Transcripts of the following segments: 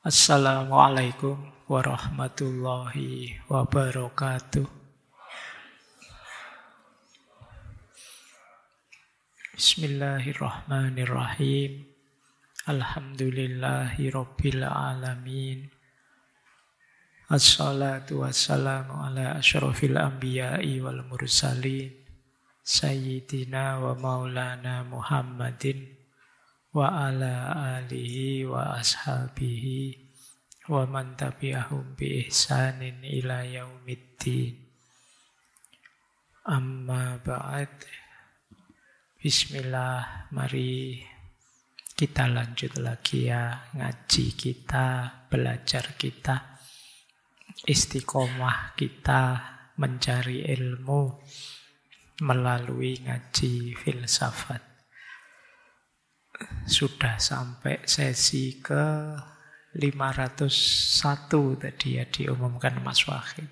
Assalamualaikum warahmatullahi wabarakatuh. Bismillahirrahmanirrahim. Alhamdulillahi rabbil alamin. Assalatu wassalamu ala asyrafil anbiya'i wal mursalin. Sayyidina wa maulana Muhammadin wa ala alihi wa ashabihi wa man tabi'ahum bi ihsanin ila yaumiddin. Amma ba'd. Bismillah, mari kita lanjut lagi ya ngaji kita, belajar kita, istiqomah kita mencari ilmu melalui ngaji filsafat. Sudah sampai sesi ke 501 tadi ya diumumkan Mas Wahid.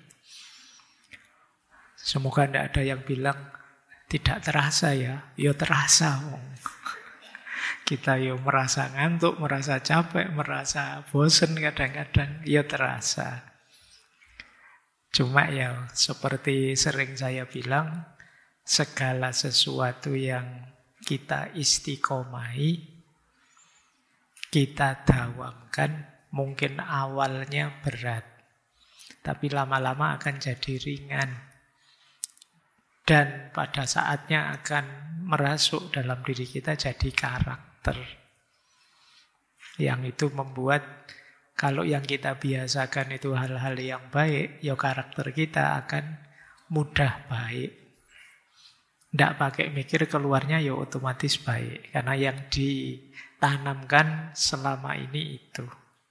Semoga tidak ada yang bilang tidak terasa ya. Ya terasa. Kita ya merasa ngantuk, merasa capek, merasa bosen kadang-kadang. Ya terasa. Cuma ya seperti sering saya bilang, segala sesuatu yang kita istiqomahi, kita dawamkan, mungkin awalnya berat, tapi lama-lama akan jadi ringan. Dan pada saatnya akan merasuk dalam diri kita jadi karakter. Yang itu membuat kalau yang kita biasakan itu hal-hal yang baik, ya karakter kita akan mudah baik. Tidak pakai mikir keluarnya ya otomatis baik. Karena yang ditanamkan selama ini itu.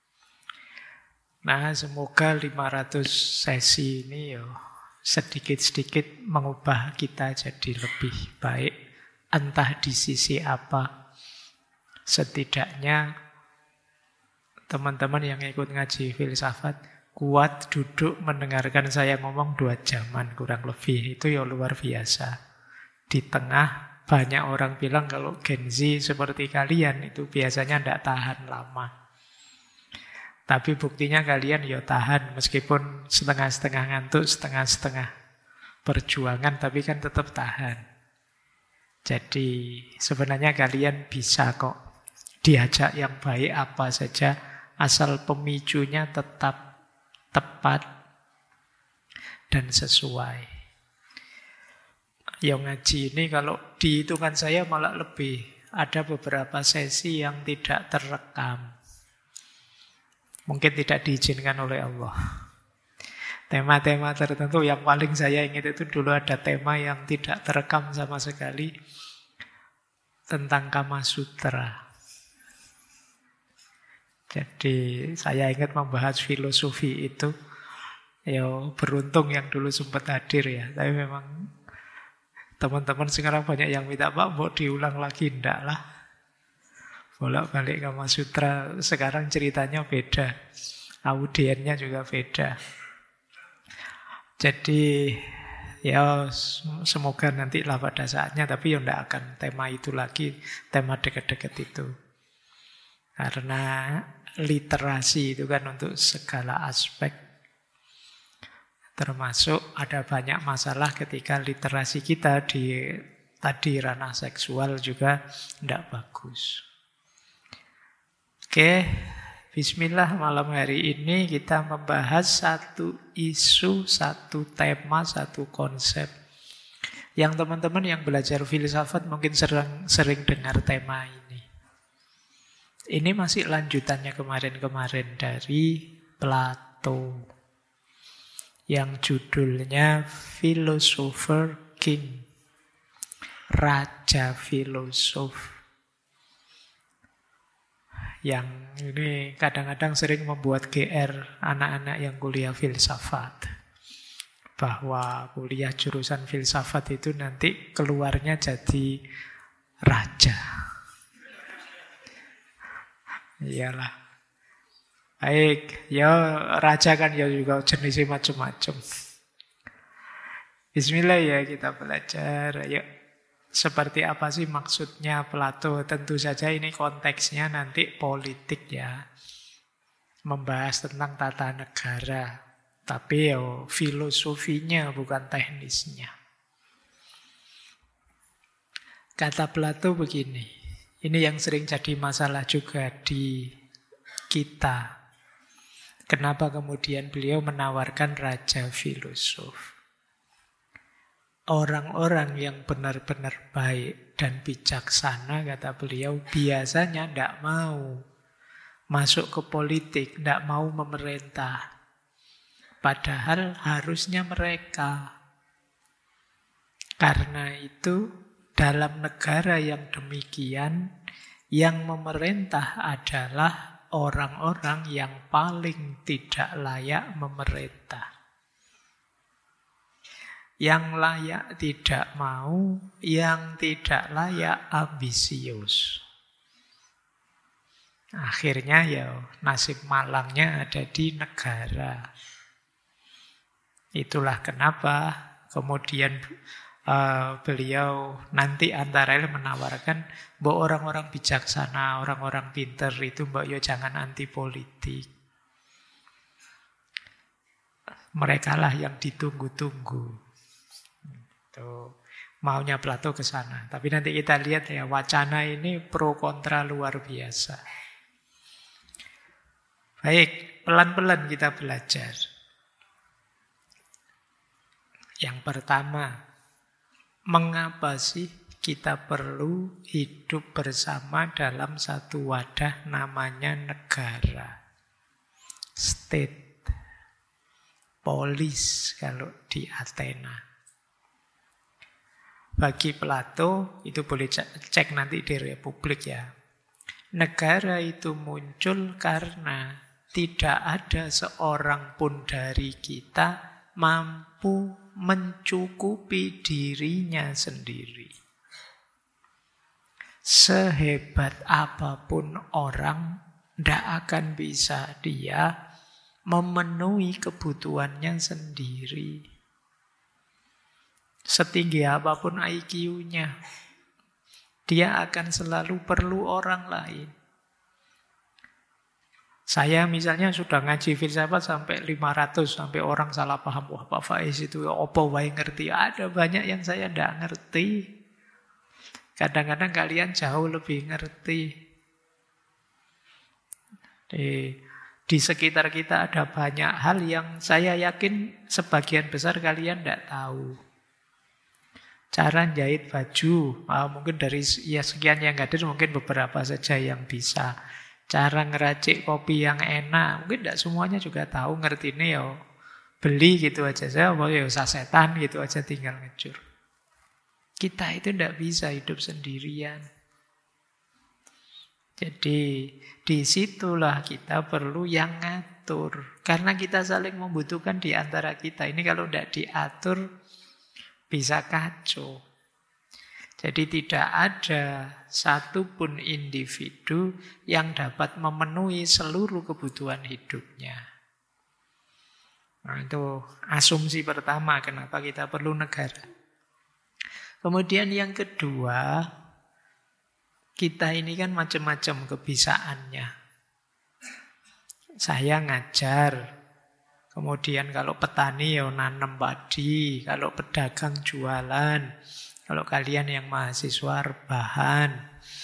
Nah semoga 500 sesi ini ya sedikit-sedikit mengubah kita jadi lebih baik. Entah di sisi apa. Setidaknya teman-teman yang ikut ngaji filsafat kuat duduk mendengarkan saya ngomong 2 jaman kurang lebih. Itu ya luar biasa. Di tengah banyak orang bilang kalau Gen Z seperti kalian itu biasanya tidak tahan lama. Tapi buktinya kalian ya tahan meskipun setengah-setengah ngantuk, setengah-setengah perjuangan, tapi kan tetap tahan. Jadi sebenarnya kalian bisa kok diajak yang baik apa saja asal pemicunya tetap tepat dan sesuai. Yang ngaji ini kalau dihitungan saya malah lebih. Ada beberapa sesi yang tidak terekam. Mungkin tidak diizinkan oleh Allah. Tema-tema tertentu yang paling saya ingat itu dulu ada tema yang tidak terekam sama sekali. Tentang Kama Sutra. Jadi saya ingat membahas filosofi itu. Ya beruntung yang dulu sempat hadir ya. Tapi memang teman-teman sekarang banyak yang minta, Pak, mau diulang lagi? Enggak lah. Bolak-balik Kama Sutra. Sekarang ceritanya beda. Audiennya juga beda. Jadi, ya semoga nantilah pada saatnya. Tapi ya enggak akan tema itu lagi. Tema dekat-dekat itu. Karena literasi itu kan untuk segala aspek. Termasuk ada banyak masalah ketika literasi kita di tadi ranah seksual juga tidak bagus. Oke, bismillah, malam hari ini kita membahas satu isu, satu tema, satu konsep. Yang teman-teman yang belajar filsafat mungkin sering dengar tema ini. Ini masih lanjutannya kemarin-kemarin dari Plato. Yang judulnya Philosopher King, Raja Filosof. Yang ini kadang-kadang sering membuat GR anak-anak yang kuliah filsafat. Bahwa kuliah jurusan filsafat itu nanti keluarnya jadi raja. Iyalah. Baik, ya raja kan ya juga jenisnya macam-macam. Bismillah ya kita belajar. Yuk, seperti apa sih maksudnya Plato? Tentu saja ini konteksnya nanti politik ya. membahas tentang tata negara. Tapi filosofinya bukan teknisnya. Kata Plato begini, ini yang sering jadi masalah juga di kita. Kenapa kemudian beliau menawarkan raja filosof? Orang-orang yang benar-benar baik dan bijaksana, kata beliau, biasanya tidak mau masuk ke politik, tidak mau memerintah. Padahal harusnya mereka. Karena itu, dalam negara yang demikian, yang memerintah adalah orang-orang yang paling tidak layak memerintah. Yang layak tidak mau, yang tidak layak ambisius. Akhirnya nasib malangnya ada di negara. Itulah kenapa kemudian beliau nanti antara lain menawarkan bahwa orang-orang bijaksana, orang-orang pinter itu jangan anti politik. Merekalah yang ditunggu-tunggu. Tuh, maunya Plato ke sana. Tapi nanti kita lihat wacana ini pro kontra luar biasa. Baik, pelan-pelan kita belajar. Yang pertama, mengapa sih kita perlu hidup bersama dalam satu wadah namanya negara? State, polis kalau di Athena. Bagi Plato, itu boleh cek nanti di Republik ya. Negara itu muncul karena tidak ada seorang pun dari kita mampu mencukupi dirinya sendiri. Sehebat apapun orang, tidak akan bisa dia memenuhi kebutuhannya sendiri. Setinggi apapun IQ-nya, dia akan selalu perlu orang lain. Saya misalnya sudah ngaji filsafat sampai 500, sampai orang salah paham, wah Pak Faiz itu apa wae ngerti. Ada banyak yang saya tidak ngerti. Kadang-kadang kalian jauh lebih ngerti. Di sekitar kita ada banyak hal yang saya yakin sebagian besar kalian tidak tahu. Cara jahit baju, mungkin dari sekian yang hadir mungkin beberapa saja yang bisa. Cara ngeracik kopi yang enak, mungkin tidak semuanya juga tahu, ngerti ini beli gitu aja. Saya mau sasetan gitu aja tinggal ngecur. Kita itu tidak bisa hidup sendirian. Jadi disitulah kita perlu yang ngatur. Karena kita saling membutuhkan di antara kita. Ini kalau tidak diatur bisa kacau. Jadi tidak ada satupun individu yang dapat memenuhi seluruh kebutuhan hidupnya. Nah, itu asumsi pertama kenapa kita perlu negara. Kemudian yang kedua, kita ini kan macam-macam kebisaannya. Saya ngajar. Kemudian kalau petani nanam padi, kalau pedagang jualan, kalau kalian yang mahasiswa rebahan.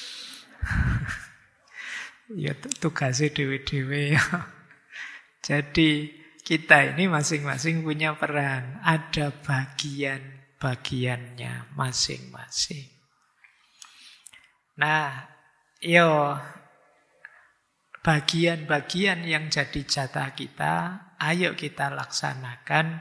Ya tugasnya dewe-dewe ya. Jadi kita ini masing-masing punya peran, ada bagian-bagiannya masing-masing. Nah, bagian-bagian yang jadi jatah kita, ayo kita laksanakan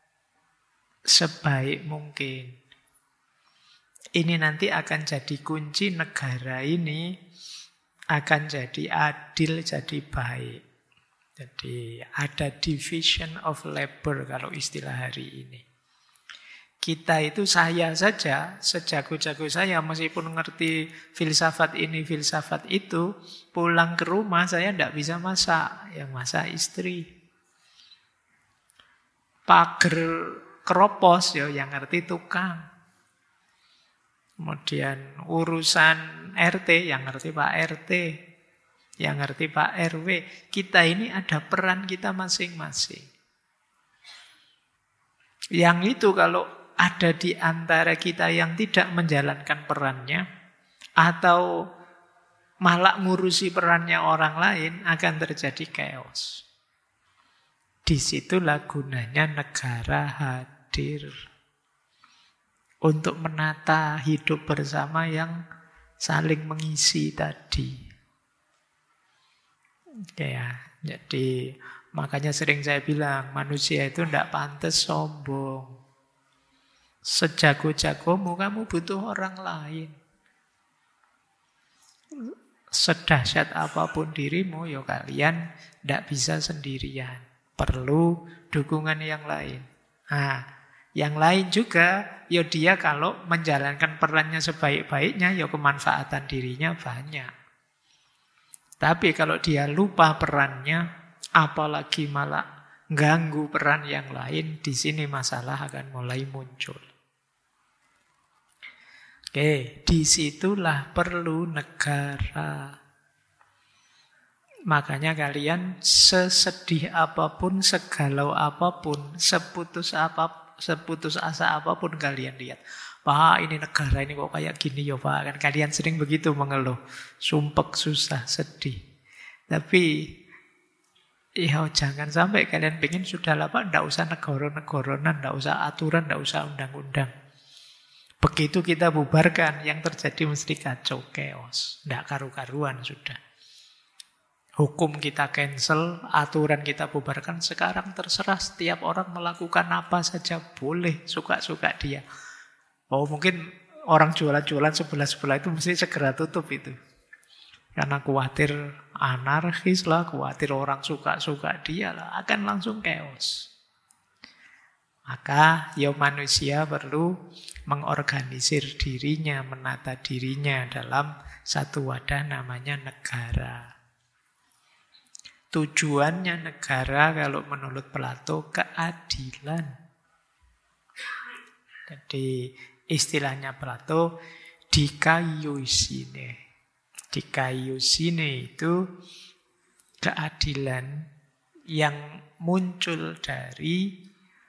sebaik mungkin. Ini nanti akan jadi kunci negara ini akan jadi adil, jadi baik. Jadi ada division of labor kalau istilah hari ini. Kita itu saya saja, sejago-jago saya meskipun ngerti filsafat ini, filsafat itu, pulang ke rumah saya tidak bisa masak, yang masak istri. Pager keropos yang ngerti tukang. Kemudian urusan RT yang ngerti Pak RT. yang ngerti Pak RW. Kita ini ada peran kita masing-masing. Yang itu kalau ada di antara kita yang tidak menjalankan perannya, atau malah ngurusi perannya orang lain, akan terjadi chaos. Disitulah gunanya negara hadir. Untuk menata hidup bersama yang saling mengisi tadi. Ya, jadi makanya sering saya bilang, manusia itu tidak pantas sombong. Sejago-jagomu, kamu butuh orang lain. Sedahsyat apapun dirimu, ya kalian tidak bisa sendirian. Perlu dukungan yang lain. Nah, yang lain juga, ya dia kalau menjalankan perannya sebaik-baiknya, ya kemanfaatan dirinya banyak. Tapi kalau dia lupa perannya, apalagi malah ganggu peran yang lain, di sini masalah akan mulai muncul. Oke, disitulah perlu negara. Makanya kalian sesedih apapun, segalau apapun, seputus asa apapun kalian lihat. Pak, ini negara ini kok kayak gini ya Pak. Kan kalian sering begitu mengeluh. Sumpek, susah, sedih. Tapi ya jangan sampai kalian pengen sudahlah Pak, tidak usah negara-negaranan, tidak usah aturan, tidak usah undang-undang. Begitu kita bubarkan, yang terjadi mesti kacau, chaos. Tidak karu-karuan sudah. Hukum kita cancel, aturan kita bubarkan. Sekarang terserah setiap orang melakukan apa saja boleh, suka-suka dia. Oh mungkin orang jualan-jualan sebelah-sebelah itu mesti segera tutup itu. Karena khawatir anarkis lah, khawatir orang suka-suka dia lah, akan langsung chaos. Maka ya manusia perlu mengorganisir dirinya, menata dirinya dalam satu wadah namanya negara. Tujuannya negara kalau menurut Plato keadilan. Jadi istilahnya Plato dikaiosine. Dikaiosine itu keadilan yang muncul dari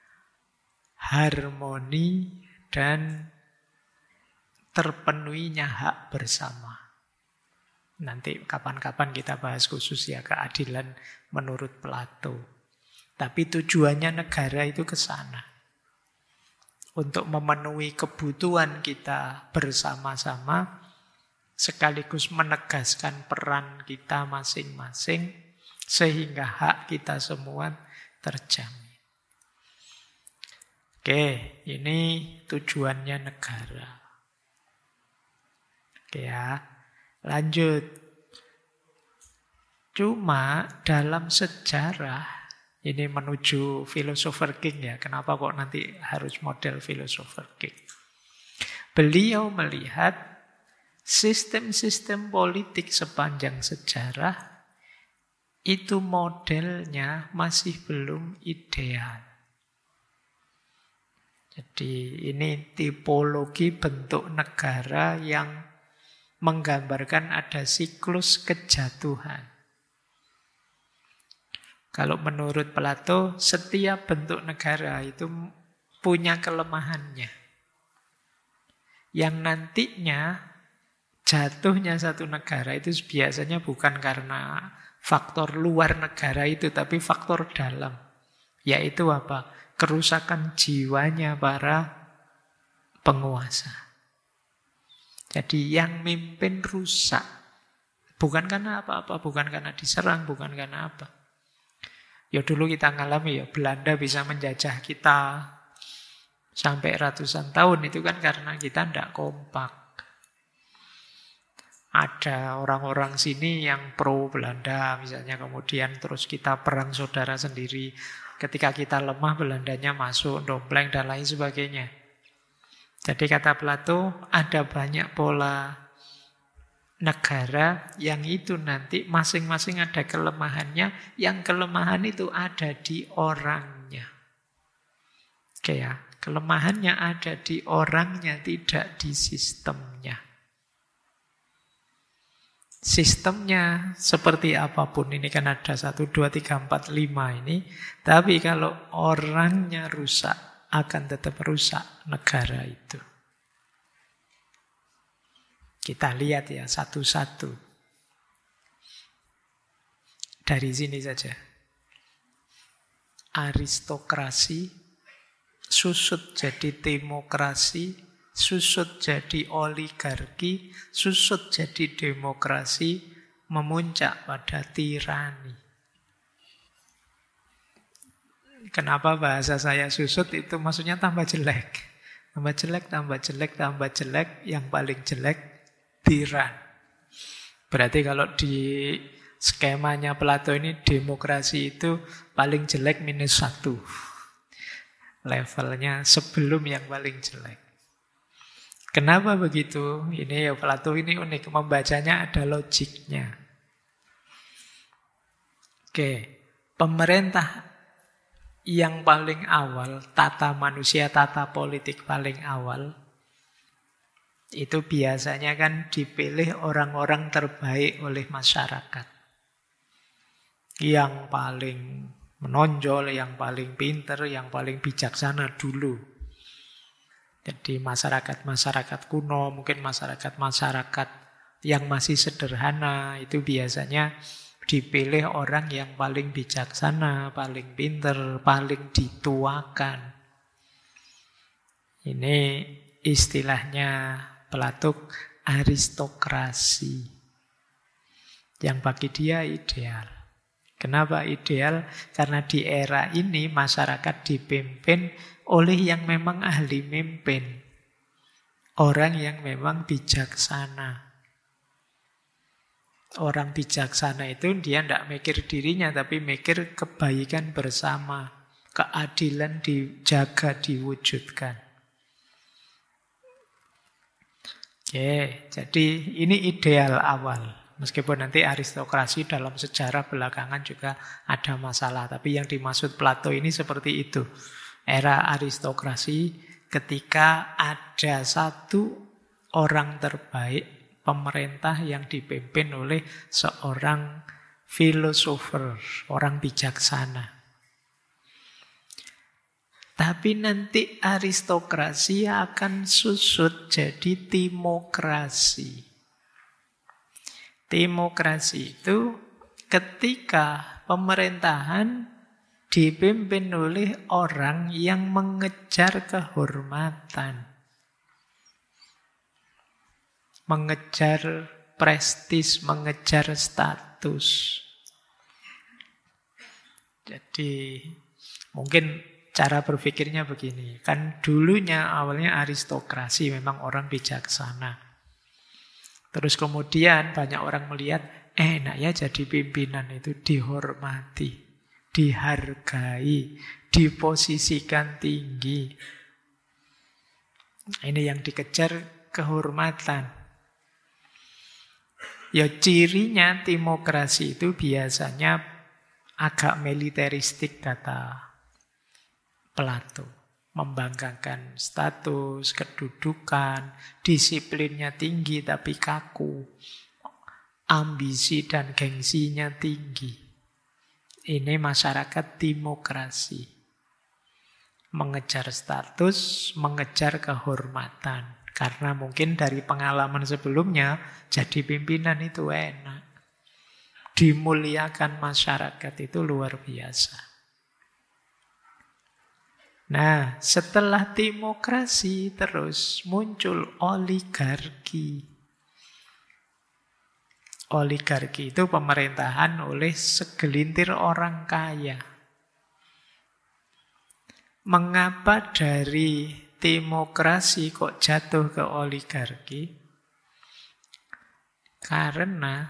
harmoni dan terpenuhinya hak bersama. Nanti kapan-kapan kita bahas khusus ya keadilan menurut Plato. Tapi tujuannya negara itu ke sana. Untuk memenuhi kebutuhan kita bersama-sama, sekaligus menegaskan peran kita masing-masing, sehingga hak kita semua terjamin. Oke, ini tujuannya negara. Oke ya, lanjut. Cuma dalam sejarah, ini menuju philosopher king ya. Kenapa kok nanti harus model philosopher king? Beliau melihat sistem-sistem politik sepanjang sejarah itu modelnya masih belum ideal. Jadi ini tipologi bentuk negara yang menggambarkan ada siklus kejatuhan. Kalau menurut Plato, setiap bentuk negara itu punya kelemahannya. Yang nantinya jatuhnya satu negara itu biasanya bukan karena faktor luar negara itu, tapi faktor dalam. Yaitu apa? Kerusakan jiwanya para penguasa. Jadi yang mimpin rusak. Bukan karena apa-apa, bukan karena diserang, bukan karena apa. Ya dulu kita ngalami ya, Belanda bisa menjajah kita sampai ratusan tahun. Itu kan karena kita tidak kompak. Ada orang-orang sini yang pro Belanda misalnya, kemudian terus kita perang saudara sendiri. Ketika kita lemah, Belandanya masuk, dompleng dan lain sebagainya. Jadi kata Plato, ada banyak pola negara yang itu nanti masing-masing ada kelemahannya, yang kelemahan itu ada di orangnya. Oke ya, kelemahannya ada di orangnya, tidak di sistemnya. Sistemnya seperti apapun, ini kan ada 1, 2, 3, 4, 5 ini. Tapi kalau orangnya rusak, akan tetap rusak negara itu. Kita lihat ya satu-satu. Dari sini saja. Aristokrasi, susut jadi demokrasi, susut jadi oligarki, susut jadi demokrasi, memuncak pada tirani. Kenapa bahasa saya susut itu maksudnya tambah jelek. Tambah jelek, tambah jelek, tambah jelek, yang paling jelek tiran. Berarti kalau di skemanya Plato ini demokrasi itu paling jelek -1. Levelnya sebelum yang paling jelek. Kenapa begitu? Ini ya Plato ini unik, membacanya ada logiknya. Oke, pemerintah yang paling awal, tata manusia, tata politik paling awal, itu biasanya kan dipilih orang-orang terbaik oleh masyarakat. Yang paling menonjol, yang paling pinter, yang paling bijaksana dulu. Jadi masyarakat-masyarakat kuno, mungkin masyarakat-masyarakat yang masih sederhana, itu biasanya dipilih orang yang paling bijaksana, paling pinter, paling dituakan. Ini istilahnya Plato aristokrasi. Yang bagi dia ideal. Kenapa ideal? Karena di era ini masyarakat dipimpin oleh yang memang ahli mimpin. Orang yang memang bijaksana. Orang bijaksana itu dia tidak mikir dirinya, tapi mikir kebaikan bersama. Keadilan dijaga, diwujudkan. Oke, jadi ini ideal awal. Meskipun nanti aristokrasi dalam sejarah belakangan juga ada masalah. Tapi yang dimaksud Plato ini seperti itu. Era aristokrasi ketika ada satu orang terbaik, pemerintah yang dipimpin oleh seorang filosofer, orang bijaksana. Tapi nanti aristokrasi akan susut jadi timokrasi. Demokrasi itu ketika pemerintahan dipimpin oleh orang yang mengejar kehormatan. Mengejar prestis, mengejar status. Jadi mungkin cara berpikirnya begini. Kan dulunya awalnya aristokrasi, memang orang bijaksana. Terus kemudian banyak orang melihat, enak ya jadi pimpinan itu dihormati, dihargai, diposisikan tinggi. Ini yang dikejar kehormatan. Ya cirinya demokrasi itu biasanya agak militeristik kata Plato. Membanggakan status, kedudukan, disiplinnya tinggi tapi kaku. Ambisi dan gengsinya tinggi. Ini masyarakat demokrasi. Mengejar status, mengejar kehormatan. Karena mungkin dari pengalaman sebelumnya, jadi pimpinan itu enak. Dimuliakan masyarakat itu luar biasa. Nah, setelah demokrasi terus muncul oligarki. Oligarki itu pemerintahan oleh segelintir orang kaya. Mengapa dari demokrasi kok jatuh ke oligarki? Karena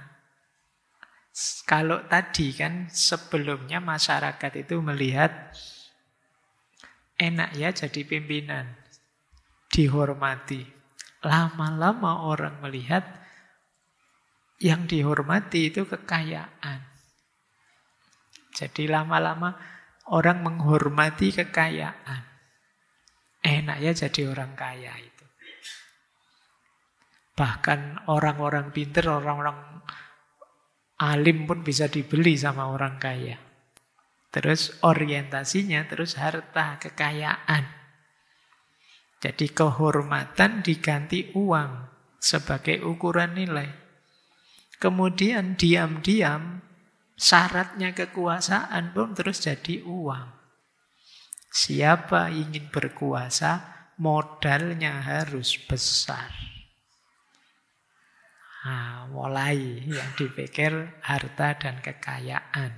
kalau tadi kan sebelumnya masyarakat itu melihat enak ya jadi pimpinan, dihormati. Lama-lama orang melihat yang dihormati itu kekayaan. Jadi lama-lama orang menghormati kekayaan. Enak ya jadi orang kaya itu. Bahkan orang-orang pintar, orang-orang Alim pun bisa dibeli sama orang kaya. Terus orientasinya terus harta, kekayaan. Jadi kehormatan diganti uang sebagai ukuran nilai. Kemudian diam-diam syaratnya kekuasaan pun terus jadi uang. Siapa ingin berkuasa, modalnya harus besar. Nah, mulai yang dipikir harta dan kekayaan.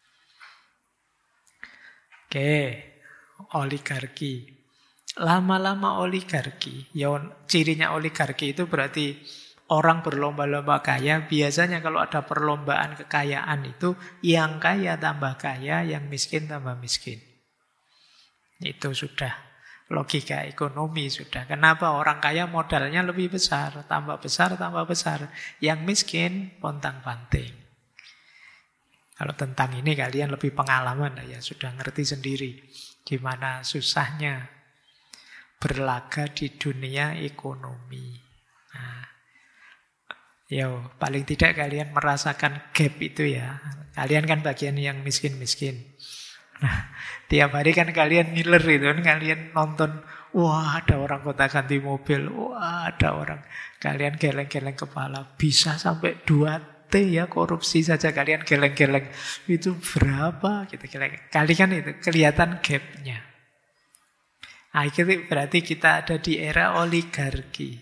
Oke, oligarki. Lama-lama oligarki, ya cirinya oligarki itu berarti orang berlomba-lomba kaya. Biasanya kalau ada perlombaan kekayaan itu yang kaya tambah kaya, yang miskin tambah miskin. Itu sudah logika ekonomi sudah. Kenapa orang kaya modalnya lebih besar, tambah besar, tambah besar. Yang miskin pontang-panting. Kalau tentang ini kalian lebih pengalaman ya, sudah ngerti sendiri gimana susahnya berlaga di dunia ekonomi. Nah, yo, paling tidak kalian merasakan gap itu ya. Kalian kan bagian yang miskin-miskin. Nah, tiap hari kan kalian ngiler itu kan, kalian nonton, wah ada orang kota ganti mobil, wah ada orang, kalian geleng-geleng kepala, bisa sampai 2T ya korupsi saja, kalian geleng-geleng, itu berapa? Gitu, kali kan itu kelihatan gapnya. Akhirnya berarti kita ada di era oligarki.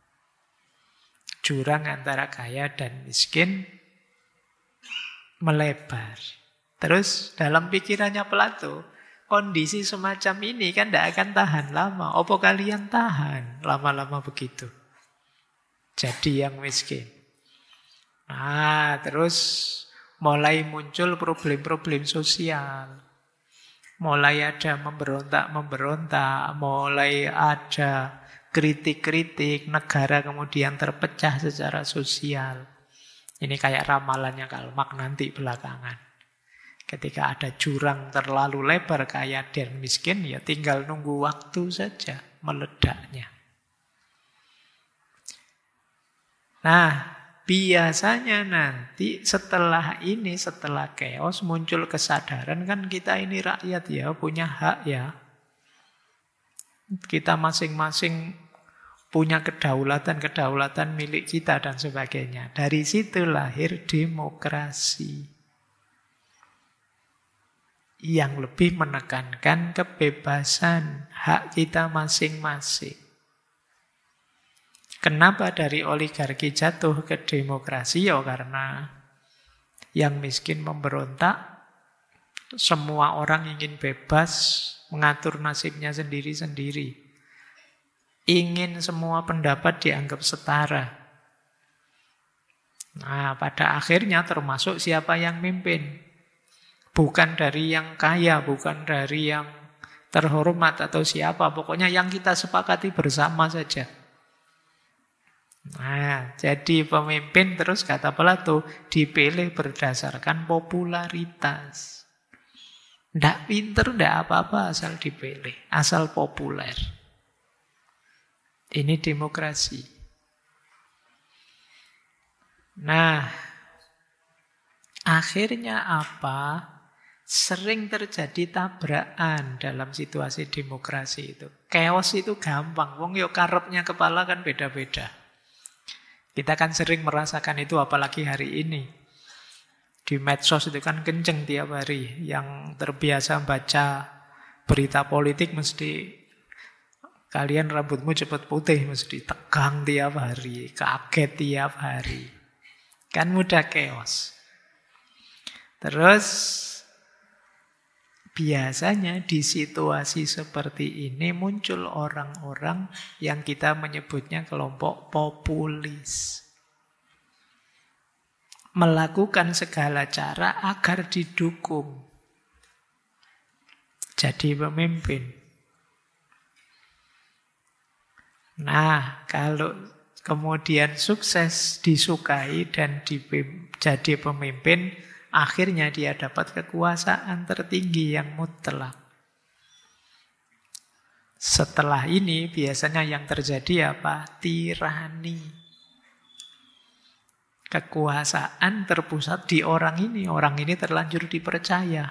Jurang antara kaya dan miskin melebar. Terus dalam pikirannya Plato, kondisi semacam ini kan tidak akan tahan lama. Apa kalian tahan lama-lama begitu? Jadi yang miskin. Nah, terus mulai muncul problem-problem sosial. Mulai ada memberontak, mulai ada kritik-kritik, negara kemudian terpecah secara sosial. Ini kayak ramalannya Karl Marx nanti belakangan. Ketika ada jurang terlalu lebar kaya dan miskin, ya tinggal nunggu waktu saja meledaknya. Nah, biasanya nanti setelah ini, setelah chaos, muncul kesadaran kan kita ini rakyat ya, punya hak ya. Kita masing-masing punya kedaulatan milik kita dan sebagainya. Dari situ lahir demokrasi. Yang lebih menekankan kebebasan, hak kita masing-masing. Kenapa dari oligarki jatuh ke demokrasi? Ya karena yang miskin memberontak, semua orang ingin bebas, mengatur nasibnya sendiri-sendiri. Ingin semua pendapat dianggap setara. Nah, pada akhirnya termasuk siapa yang mimpin. Bukan dari yang kaya, bukan dari yang terhormat atau siapa. Pokoknya yang kita sepakati bersama saja. Nah, jadi pemimpin terus kata Plato dipilih berdasarkan popularitas. Tidak pinter, tidak apa-apa asal dipilih, asal populer. Ini demokrasi. Nah, akhirnya apa? Sering terjadi tabrakan dalam situasi demokrasi itu. Chaos itu gampang. Wong yo karepnya kepala kan beda-beda. Kita kan sering merasakan itu apalagi hari ini. Di medsos itu kan kenceng tiap hari. Yang terbiasa baca berita politik mesti kalian rambutmu cepat putih, mesti tegang tiap hari, kaget tiap hari. Kan mudah chaos. Terus biasanya di situasi seperti ini muncul orang-orang yang kita menyebutnya kelompok populis. Melakukan segala cara agar didukung. Jadi pemimpin. Nah, kalau kemudian sukses disukai dan jadi pemimpin, akhirnya dia dapat kekuasaan tertinggi yang mutlak. Setelah ini biasanya yang terjadi apa? Tirani. Kekuasaan terpusat di orang ini. Orang ini terlanjur dipercaya.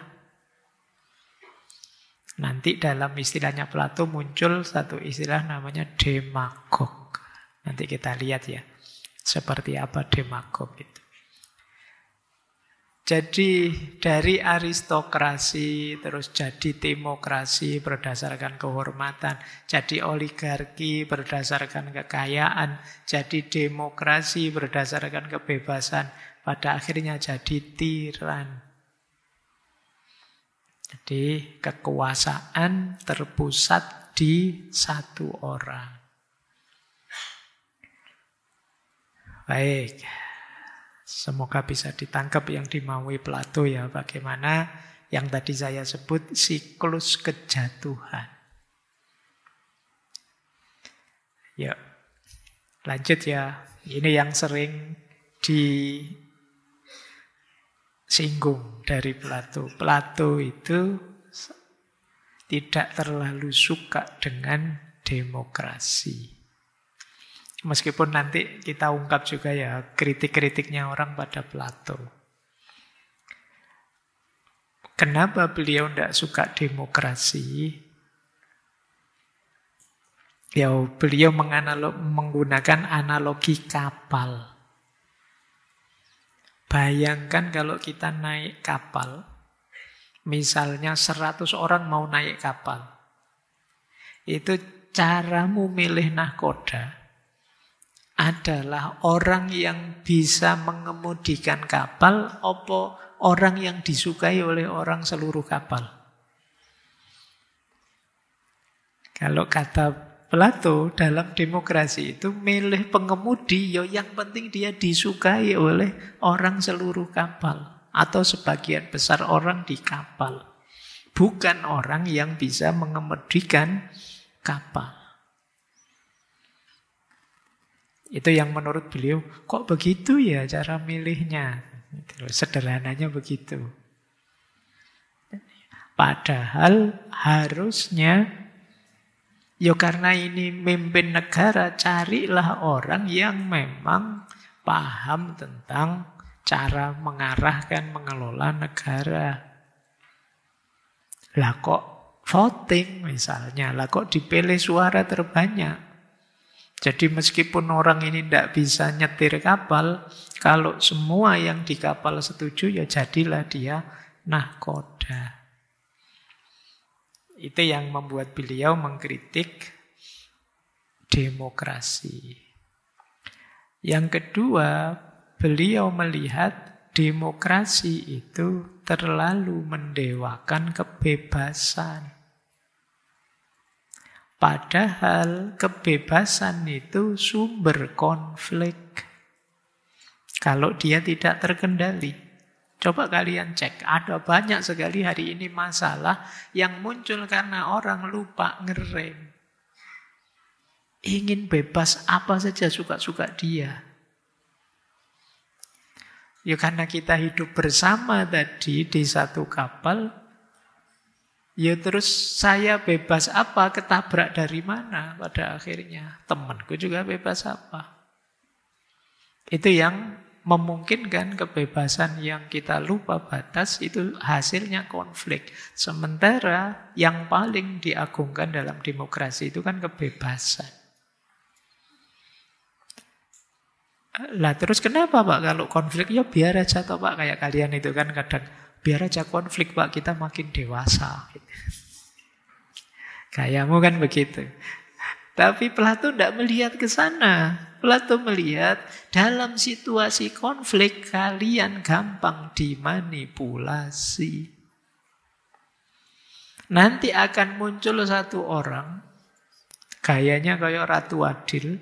Nanti dalam istilahnya Plato muncul satu istilah namanya demagog. Nanti kita lihat ya, seperti apa demagog itu. Jadi dari aristokrasi terus jadi demokrasi berdasarkan kehormatan, jadi oligarki berdasarkan kekayaan, jadi demokrasi berdasarkan kebebasan, pada akhirnya jadi tiran. Jadi kekuasaan terpusat di satu orang. Baik. Semoga bisa ditangkap yang dimaui Plato ya, bagaimana yang tadi saya sebut siklus kejatuhan. Yuk, lanjut ya. Ini yang sering disinggung dari Plato. Plato itu tidak terlalu suka dengan demokrasi. Meskipun nanti kita ungkap juga ya kritik-kritiknya orang pada Plato. Kenapa beliau tidak suka demokrasi? Ya, beliau menggunakan analogi kapal. Bayangkan kalau kita naik kapal, misalnya 100 orang mau naik kapal. Itu caramu milih nahkoda adalah orang yang bisa mengemudikan kapal atau orang yang disukai oleh orang seluruh kapal. Kalau kata Plato dalam demokrasi itu milih pengemudi, ya yang penting dia disukai oleh orang seluruh kapal atau sebagian besar orang di kapal. Bukan orang yang bisa mengemudikan kapal. Itu yang menurut beliau, kok begitu ya cara milihnya? Sederhananya begitu. Padahal harusnya, ya karena ini mimpin negara, carilah orang yang memang paham tentang cara mengarahkan, mengelola negara. Lah kok voting misalnya, lah kok dipilih suara terbanyak? Jadi meskipun orang ini tidak bisa nyetir kapal, kalau semua yang di kapal setuju, ya jadilah dia nahkoda. Itu yang membuat beliau mengkritik demokrasi. Yang kedua, beliau melihat demokrasi itu terlalu mendewakan kebebasan. Padahal kebebasan itu sumber konflik. Kalau dia tidak terkendali. Coba kalian cek, ada banyak sekali hari ini masalah yang muncul karena orang lupa ngerem. Ingin bebas apa saja suka-suka dia. Ya karena kita hidup bersama tadi di satu kapal, ya terus saya bebas apa, ketabrak dari mana pada akhirnya. Temanku juga bebas apa. Itu yang memungkinkan kebebasan yang kita lupa batas, itu hasilnya konflik. Sementara yang paling diagungkan dalam demokrasi itu kan kebebasan. Lah terus kenapa Pak kalau konflik? Ya biar aja toh Pak, kayak kalian itu kan kadang biar aja konflik Pak, kita makin dewasa. Kayakmu kan begitu. Tapi Plato tidak melihat ke sana. Plato melihat dalam situasi konflik kalian gampang dimanipulasi. Nanti akan muncul satu orang, gayanya kayak Ratu Adil,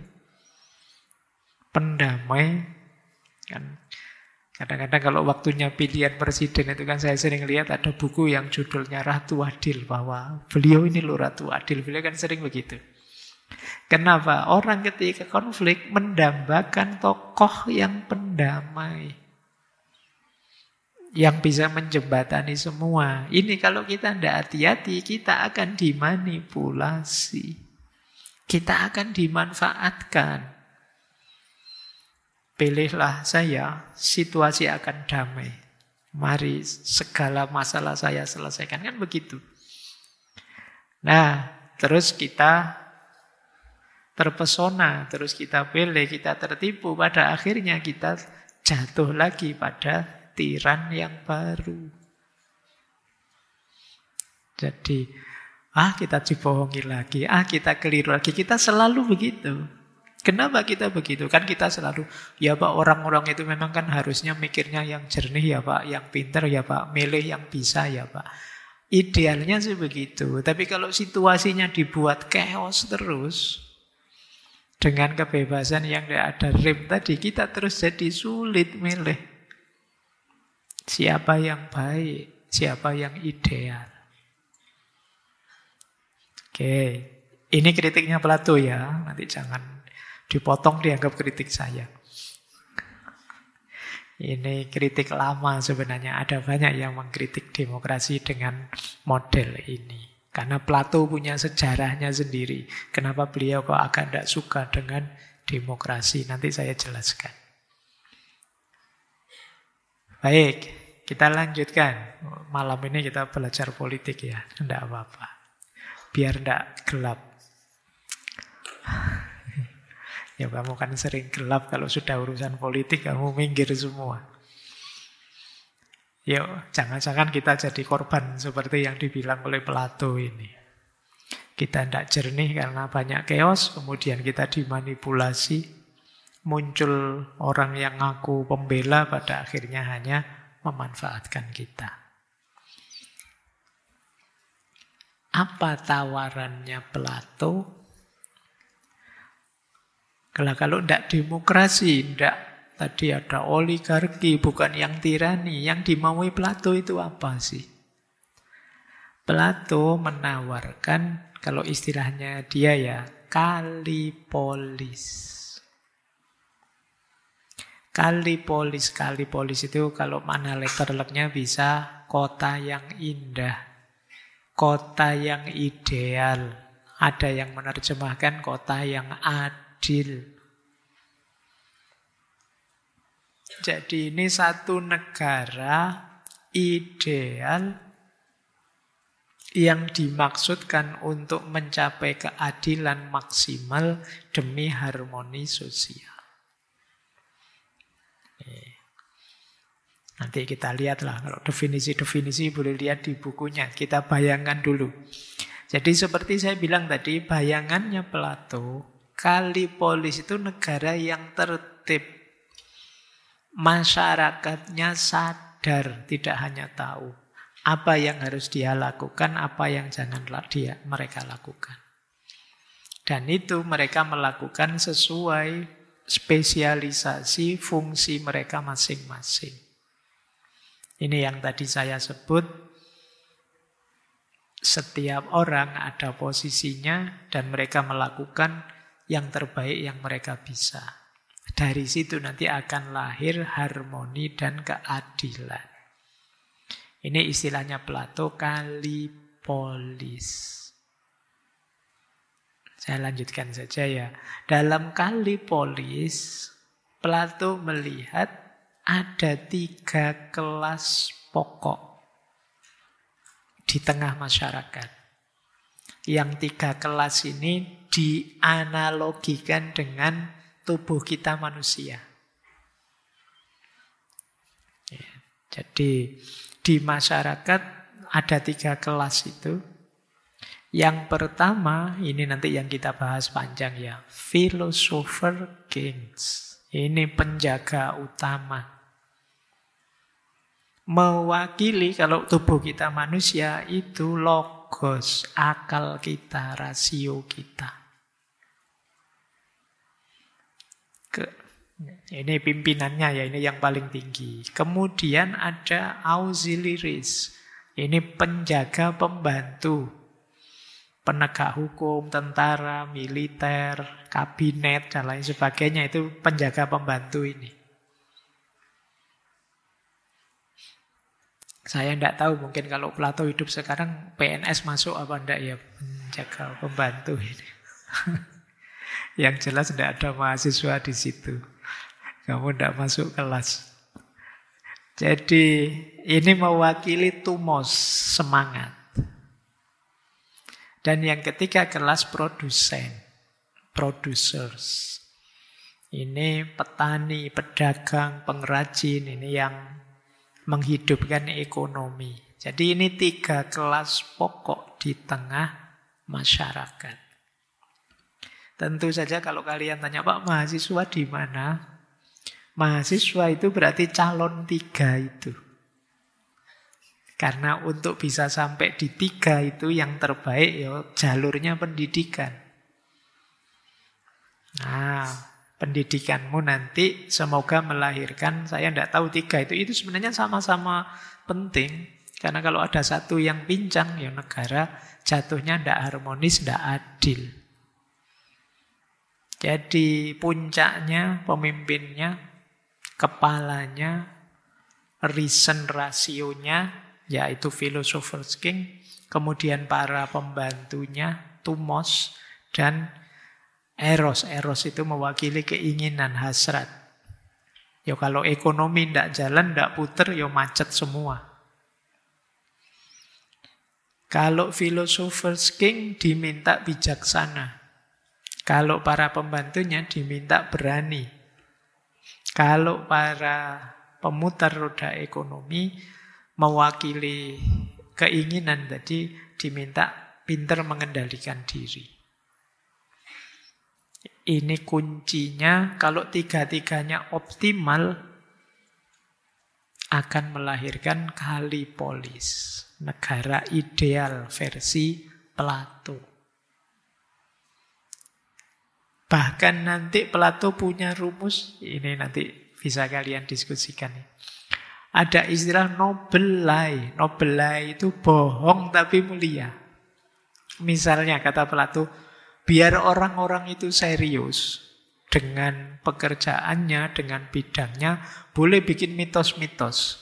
pendamai, kan. Kadang-kadang kalau waktunya pilihan presiden itu kan saya sering lihat ada buku yang judulnya Ratu Adil, bahwa beliau ini loh Ratu Adil. Beliau kan sering begitu. Kenapa? Orang ketika konflik mendambakan tokoh yang pendamai, yang bisa menjembatani semua. Ini kalau kita tidak hati-hati, kita akan dimanipulasi. Kita akan dimanfaatkan. pilihlah saya, situasi akan damai. Mari segala masalah saya selesaikan. Kan begitu. Nah, terus kita terpesona, terus kita pilih, kita tertipu. Pada akhirnya kita jatuh lagi pada tiran yang baru. Jadi, kita dibohongi lagi, kita keliru lagi. Kita selalu begitu. Kenapa kita begitu? Kan kita selalu, ya Pak, orang-orang itu memang kan harusnya mikirnya yang jernih ya Pak, yang pintar ya Pak, milih yang bisa ya Pak. Idealnya sih begitu. Tapi kalau situasinya dibuat chaos terus, dengan kebebasan yang tidak ada rem tadi, kita terus jadi sulit milih. Siapa yang baik, siapa yang ideal. Oke, ini kritiknya Plato ya, nanti jangan dipotong dianggap kritik saya. Ini kritik lama sebenarnya. Ada banyak yang mengkritik demokrasi dengan model ini. Karena Plato punya sejarahnya sendiri. Kenapa beliau kok agak tidak suka dengan demokrasi. Nanti saya jelaskan. Baik, kita lanjutkan. Malam ini kita belajar politik ya. Tidak apa-apa. Biar tidak gelap. Ya kamu kan sering gelap kalau sudah urusan politik, kamu minggir semua. Yuk, jangan-jangan kita jadi korban seperti yang dibilang oleh Plato ini. Kita tidak jernih karena banyak chaos, kemudian kita dimanipulasi. Muncul orang yang ngaku pembela, pada akhirnya hanya memanfaatkan kita. Apa tawarannya Plato? Kalau tidak demokrasi, tidak. Tadi ada oligarki, bukan yang tirani. Yang dimaui Plato itu apa sih? Plato menawarkan, kalau istilahnya dia ya, kalipolis. Kalipolis itu kalau mana letterleknya bisa kota yang indah. Kota yang ideal. Ada yang menerjemahkan kota yang adil. Jadi ini satu negara ideal yang dimaksudkan untuk mencapai keadilan maksimal demi harmoni sosial. Nanti kita lihatlah, kalau definisi-definisi boleh lihat di bukunya. Kita bayangkan dulu. Jadi seperti saya bilang tadi, bayangannya Plato, Kalipolis itu negara yang tertib. Masyarakatnya sadar, tidak hanya tahu apa yang harus dia lakukan, apa yang jangan mereka lakukan. Dan itu mereka melakukan sesuai spesialisasi fungsi mereka masing-masing. Ini yang tadi saya sebut, setiap orang ada posisinya dan mereka melakukan yang terbaik yang mereka bisa. Dari situ nanti akan lahir harmoni dan keadilan. Ini istilahnya Plato, kalipolis. Saya lanjutkan saja ya. Dalam kalipolis, Plato melihat ada 3 kelas pokok di tengah masyarakat. Yang 3 kelas ini dianalogikan dengan tubuh kita manusia. Jadi di masyarakat ada 3 kelas itu. Yang pertama, ini nanti yang kita bahas panjang ya. Philosopher kings. Ini penjaga utama. Mewakili kalau tubuh kita manusia itu logos, akal kita, rasio kita. Ini pimpinannya ya, ini yang paling tinggi. Kemudian ada auxiliaries. Ini penjaga pembantu. Penegak hukum, tentara, militer, kabinet, dan lain sebagainya. Itu penjaga pembantu ini. Saya tidak tahu, mungkin kalau Plato hidup sekarang PNS masuk apa enggak ya, penjaga pembantu ini. Yang jelas tidak ada mahasiswa di situ. kamu tidak masuk kelas. Jadi ini mewakili tumos, semangat. Dan yang ketiga kelas produsen, producers. Ini petani, pedagang, pengrajin, ini yang menghidupkan ekonomi. Jadi ini 3 kelas pokok di tengah masyarakat. Tentu saja kalau kalian tanya, Pak, mahasiswa di mana? Mahasiswa itu berarti calon 3 itu. Karena untuk bisa sampai di 3 itu yang terbaik ya jalurnya pendidikan. Nah, pendidikanmu nanti semoga melahirkan, saya tidak tahu 3 itu sebenarnya sama-sama penting. Karena kalau ada satu yang pincang, ya negara jatuhnya tidak harmonis, tidak adil. Jadi puncaknya, pemimpinnya, kepalanya, reason rasionya, yaitu Philosopher's King, kemudian para pembantunya, Tumos, dan Eros. Eros itu mewakili keinginan, hasrat. Ya kalau ekonomi tidak jalan, tidak puter, ya macet semua. Kalau Philosopher's King diminta bijaksana. Kalau para pembantunya diminta berani. Kalau para pemutar roda ekonomi mewakili keinginan tadi diminta pintar mengendalikan diri. Ini kuncinya, kalau 3-3-nya optimal akan melahirkan Kallipolis, negara ideal versi Plato. Bahkan nanti Plato punya rumus, ini nanti bisa kalian diskusikan. Ada istilah noble lie. Noble lie itu bohong tapi mulia. Misalnya kata Plato, biar orang-orang itu serius dengan pekerjaannya, dengan bidangnya, boleh bikin mitos-mitos.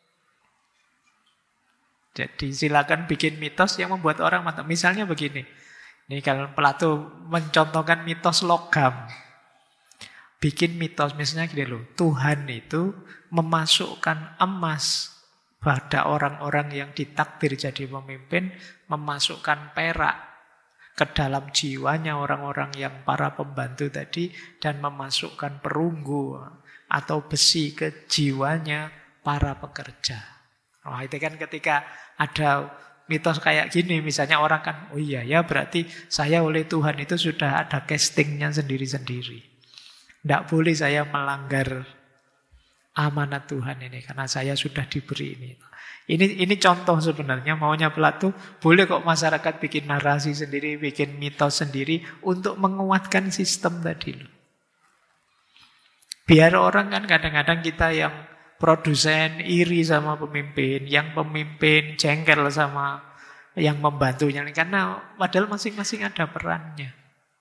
Jadi silakan bikin mitos yang membuat orang mantap. Misalnya begini, ini kalau Plato mencontohkan mitos logam. Bikin mitos, misalnya gini loh, Tuhan itu memasukkan emas pada orang-orang yang ditakdir jadi pemimpin, memasukkan perak ke dalam jiwanya orang-orang yang para pembantu tadi, dan memasukkan perunggu atau besi ke jiwanya para pekerja. Wah, itu kan ketika ada mitos kayak gini, misalnya orang kan, oh iya ya berarti saya oleh Tuhan itu sudah ada castingnya sendiri-sendiri. Tidak boleh saya melanggar amanat Tuhan ini, karena saya sudah diberi ini. Ini contoh sebenarnya maunya Plato, boleh kok masyarakat bikin narasi sendiri, bikin mitos sendiri untuk menguatkan sistem tadi. Biar orang kan kadang-kadang kita yang produsen iri sama pemimpin, yang pemimpin jengkel sama yang membantunya, karena padahal masing-masing ada perannya.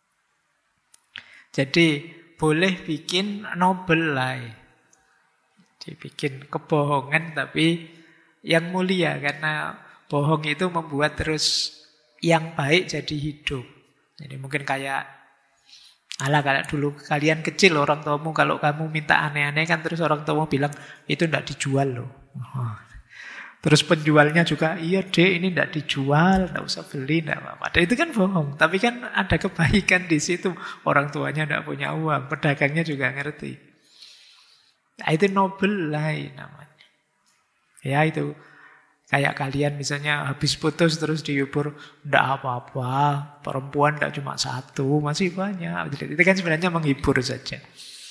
Jadi boleh bikin noble lie, dibikin kebohongan tapi yang mulia, karena bohong itu membuat terus yang baik jadi hidup. Jadi mungkin kayak kalau dulu kalian kecil, orang tuamu kalau kamu minta aneh-aneh kan, terus orang tuamu bilang itu tidak dijual loh. Terus penjualnya juga, iya dek ini tidak dijual, tidak usah beli, tidak apa-apa. Dan itu kan bohong, tapi kan ada kebaikan di situ. Orang tuanya tidak punya uang, pedagangnya juga ngerti. Nah, itu noble lie namanya. Ya itu, kayak kalian misalnya habis putus terus dihibur, tidak apa-apa, perempuan tidak cuma satu, masih banyak. Itu kan sebenarnya menghibur saja.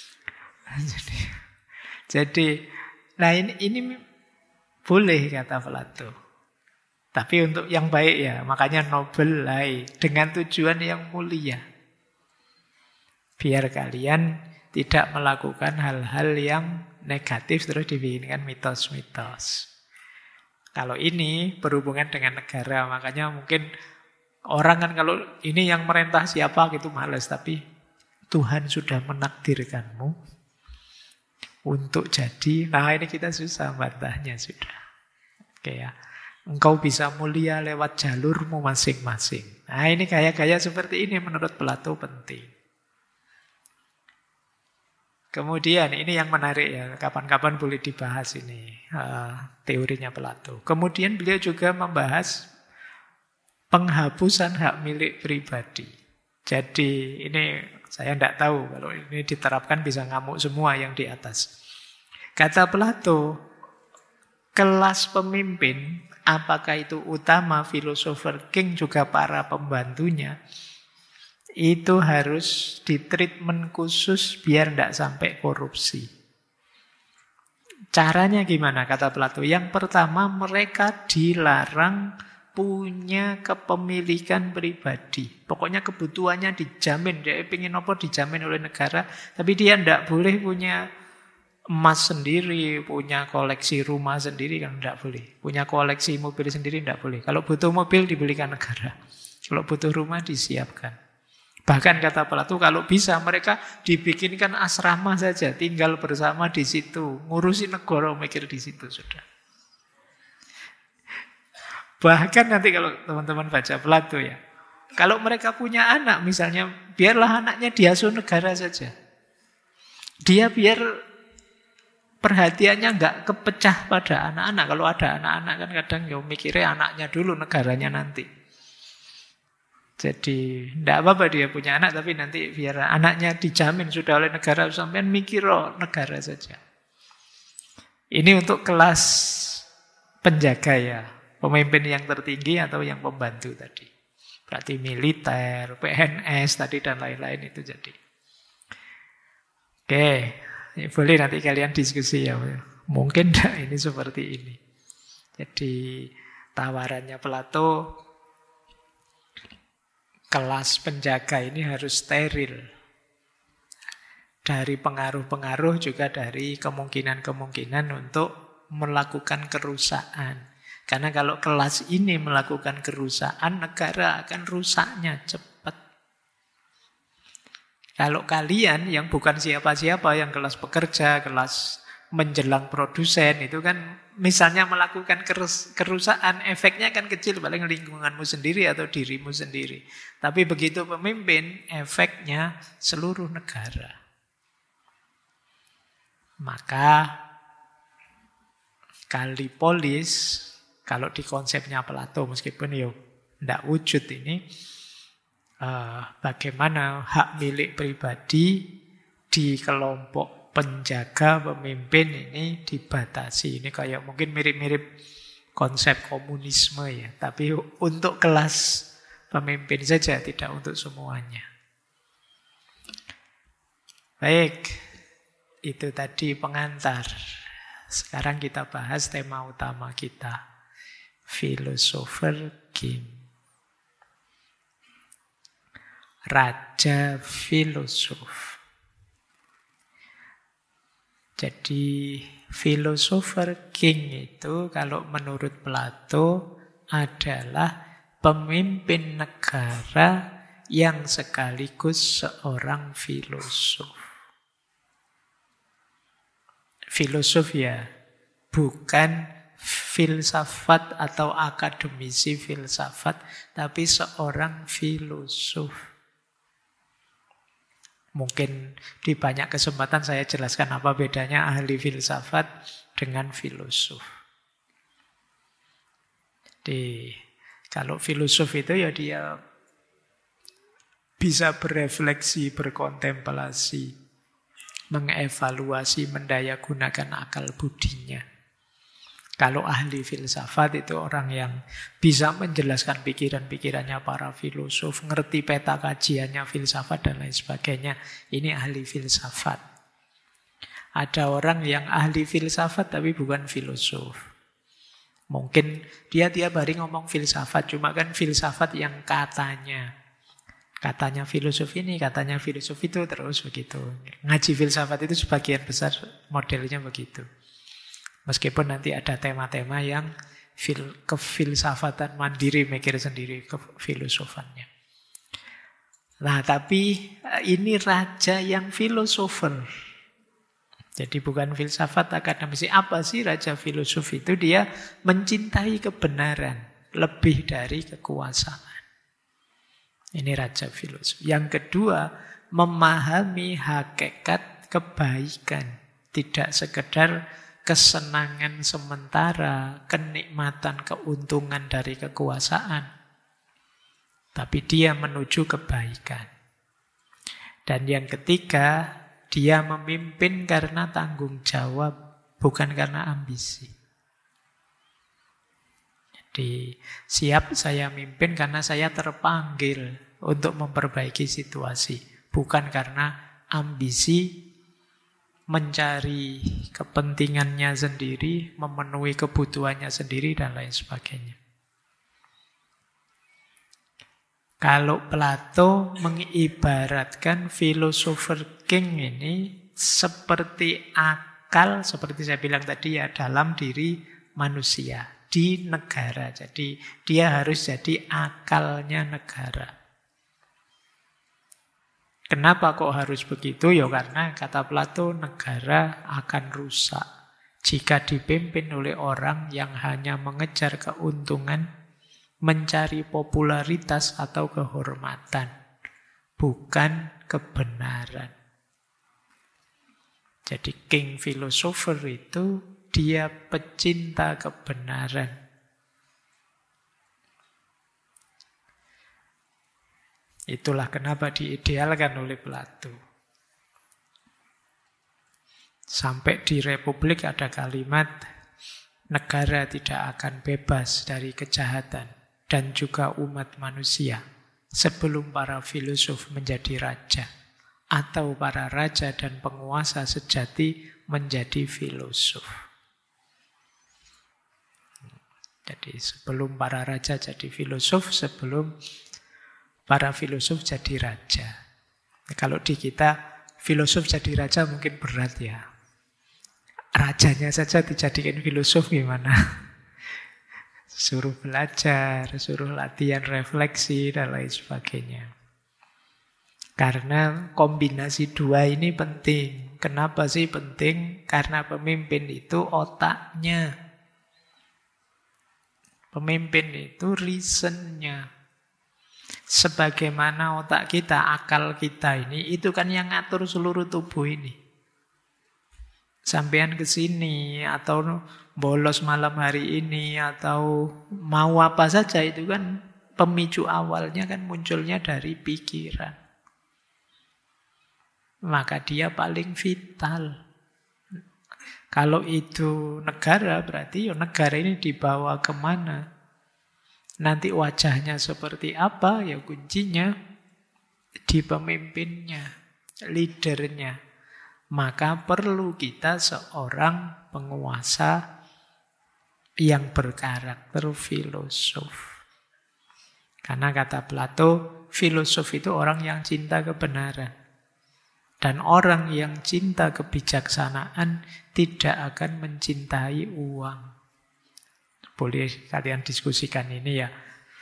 Jadi nah ini boleh kata Plato. Tapi untuk yang baik ya, makanya noble lie, dengan tujuan yang mulia. Biar kalian tidak melakukan hal-hal yang negatif terus dibikinkan mitos-mitos. Kalau ini berhubungan dengan negara, makanya mungkin orang kan kalau ini yang merintah siapa gitu males, tapi Tuhan sudah menakdirkanmu untuk jadi, nah ini kita susah bantahnya sudah. Oke ya, engkau bisa mulia lewat jalurmu masing-masing. Nah ini gaya-gaya seperti ini menurut Plato penting. Kemudian ini yang menarik ya, kapan-kapan boleh dibahas ini teorinya Plato. Kemudian beliau juga membahas penghapusan hak milik pribadi. Jadi ini saya tidak tahu kalau ini diterapkan bisa ngamuk semua yang di atas. Kata Plato, kelas pemimpin, apakah itu utama, filosofer, king, juga para pembantunya, itu harus ditreatment khusus biar tidak sampai korupsi. Caranya gimana kata Plato? Yang pertama, mereka dilarang punya kepemilikan pribadi. Pokoknya kebutuhannya dijamin. Dia ingin apa dijamin oleh negara. Tapi dia tidak boleh punya emas sendiri, punya koleksi rumah sendiri, kan tidak boleh. Punya koleksi mobil sendiri tidak boleh. Kalau butuh mobil dibelikan negara. Kalau butuh rumah disiapkan. Bahkan kata Plato, kalau bisa mereka dibikinkan asrama saja, tinggal bersama di situ, ngurusi negara, mikir di situ sudah. Bahkan nanti kalau teman-teman baca Plato ya, kalau mereka punya anak misalnya, biarlah anaknya diasuh negara saja. Dia biar perhatiannya nggak kepecah pada anak-anak. Kalau ada anak-anak kan kadang ya mikirnya anaknya dulu, negaranya nanti. Jadi tidak apa-apa dia punya anak, tapi nanti biar anaknya dijamin sudah oleh negara, sampean mikir negara saja. Ini untuk kelas penjaga ya, pemimpin yang tertinggi atau yang pembantu tadi. Berarti militer, PNS tadi dan lain-lain itu jadi. Oke, boleh nanti kalian diskusi ya. Mungkin ini seperti ini. Jadi tawarannya Plato, kelas penjaga ini harus steril. Dari pengaruh-pengaruh juga dari kemungkinan-kemungkinan untuk melakukan kerusakan. Karena kalau kelas ini melakukan kerusakan, negara akan rusaknya cepat. Kalau kalian yang bukan siapa-siapa, yang kelas pekerja, kelas menjelang produsen, itu kan misalnya melakukan kerusakan, efeknya kan kecil, paling lingkunganmu sendiri atau dirimu sendiri. Tapi begitu pemimpin, efeknya seluruh negara. Maka Kallipolis, kalau di konsepnya Plato, meskipun ya tidak wujud ini, bagaimana hak milik pribadi di kelompok penjaga pemimpin ini dibatasi. Ini kayak mungkin mirip-mirip konsep komunisme ya, tapi untuk kelas pemimpin saja, tidak untuk semuanya. Baik, itu tadi pengantar. Sekarang kita bahas tema utama kita, filosofer king. Raja filosof. Jadi filosofer king itu kalau menurut Plato adalah pemimpin negara yang sekaligus seorang filosof. Filosof ya, bukan filsafat atau akademisi filsafat, tapi seorang filosof. Mungkin di banyak kesempatan saya jelaskan apa bedanya ahli filsafat dengan filosof. Jadi kalau filosof itu ya dia bisa berefleksi, berkontemplasi, mengevaluasi, mendayagunakan akal budinya. Kalau ahli filsafat itu orang yang bisa menjelaskan pikiran-pikirannya para filosof, ngerti peta kajiannya filsafat dan lain sebagainya. Ini ahli filsafat. Ada orang yang ahli filsafat tapi bukan filosof. Mungkin dia tiap hari ngomong filsafat, cuma kan filsafat yang katanya. Katanya filosof ini, katanya filosof itu, terus begitu. Ngaji filsafat itu sebagian besar modelnya begitu. Meskipun nanti ada tema-tema yang kefilsafatan mandiri, mikir sendiri kefilosofannya. Nah, tapi ini raja yang filosofer. Jadi bukan filsafat akademisi. Apa sih raja filosof itu? Dia mencintai kebenaran lebih dari kekuasaan. Ini raja filosof. Yang kedua, memahami hakikat kebaikan. Tidak sekedar kesenangan sementara, kenikmatan, keuntungan dari kekuasaan. Tapi dia menuju kebaikan. Dan yang ketiga, dia memimpin karena tanggung jawab, bukan karena ambisi. Jadi siap saya mimpin karena saya terpanggil untuk memperbaiki situasi. Bukan karena ambisi mencari kepentingannya sendiri, memenuhi kebutuhannya sendiri, dan lain sebagainya. Kalau Plato mengibaratkan philosopher king ini seperti akal, seperti saya bilang tadi ya, dalam diri manusia, di negara. Jadi dia harus jadi akalnya negara. Kenapa kok harus begitu? Ya karena kata Plato, negara akan rusak jika dipimpin oleh orang yang hanya mengejar keuntungan, mencari popularitas atau kehormatan, bukan kebenaran. Jadi king philosopher itu dia pecinta kebenaran. Itulah kenapa diidealkan oleh Plato. Sampai di Republik ada kalimat, negara tidak akan bebas dari kejahatan dan juga umat manusia sebelum para filosof menjadi raja, atau para raja dan penguasa sejati menjadi filosof. Jadi sebelum para raja jadi filosof, sebelum para filosof jadi raja. Kalau di kita, filosof jadi raja mungkin berat ya. Rajanya saja dijadikan filosof gimana? Suruh belajar, suruh latihan refleksi, dan lain sebagainya. Karena kombinasi dua ini penting. Kenapa sih penting? Karena pemimpin itu otaknya. Pemimpin itu reasonnya. Sebagaimana otak kita, akal kita ini, itu kan yang ngatur seluruh tubuh ini. Sampean ke sini, atau bolos malam hari ini, atau mau apa saja, itu kan pemicu awalnya kan munculnya dari pikiran. Maka dia paling vital. Kalau itu negara, berarti ya negara ini dibawa kemana? Nanti wajahnya seperti apa, ya kuncinya di pemimpinnya, leadernya. Maka perlu kita seorang penguasa yang berkarakter filosof. Karena kata Plato, filosof itu orang yang cinta kebenaran. Dan orang yang cinta kebijaksanaan tidak akan mencintai uang. Boleh kalian diskusikan ini ya.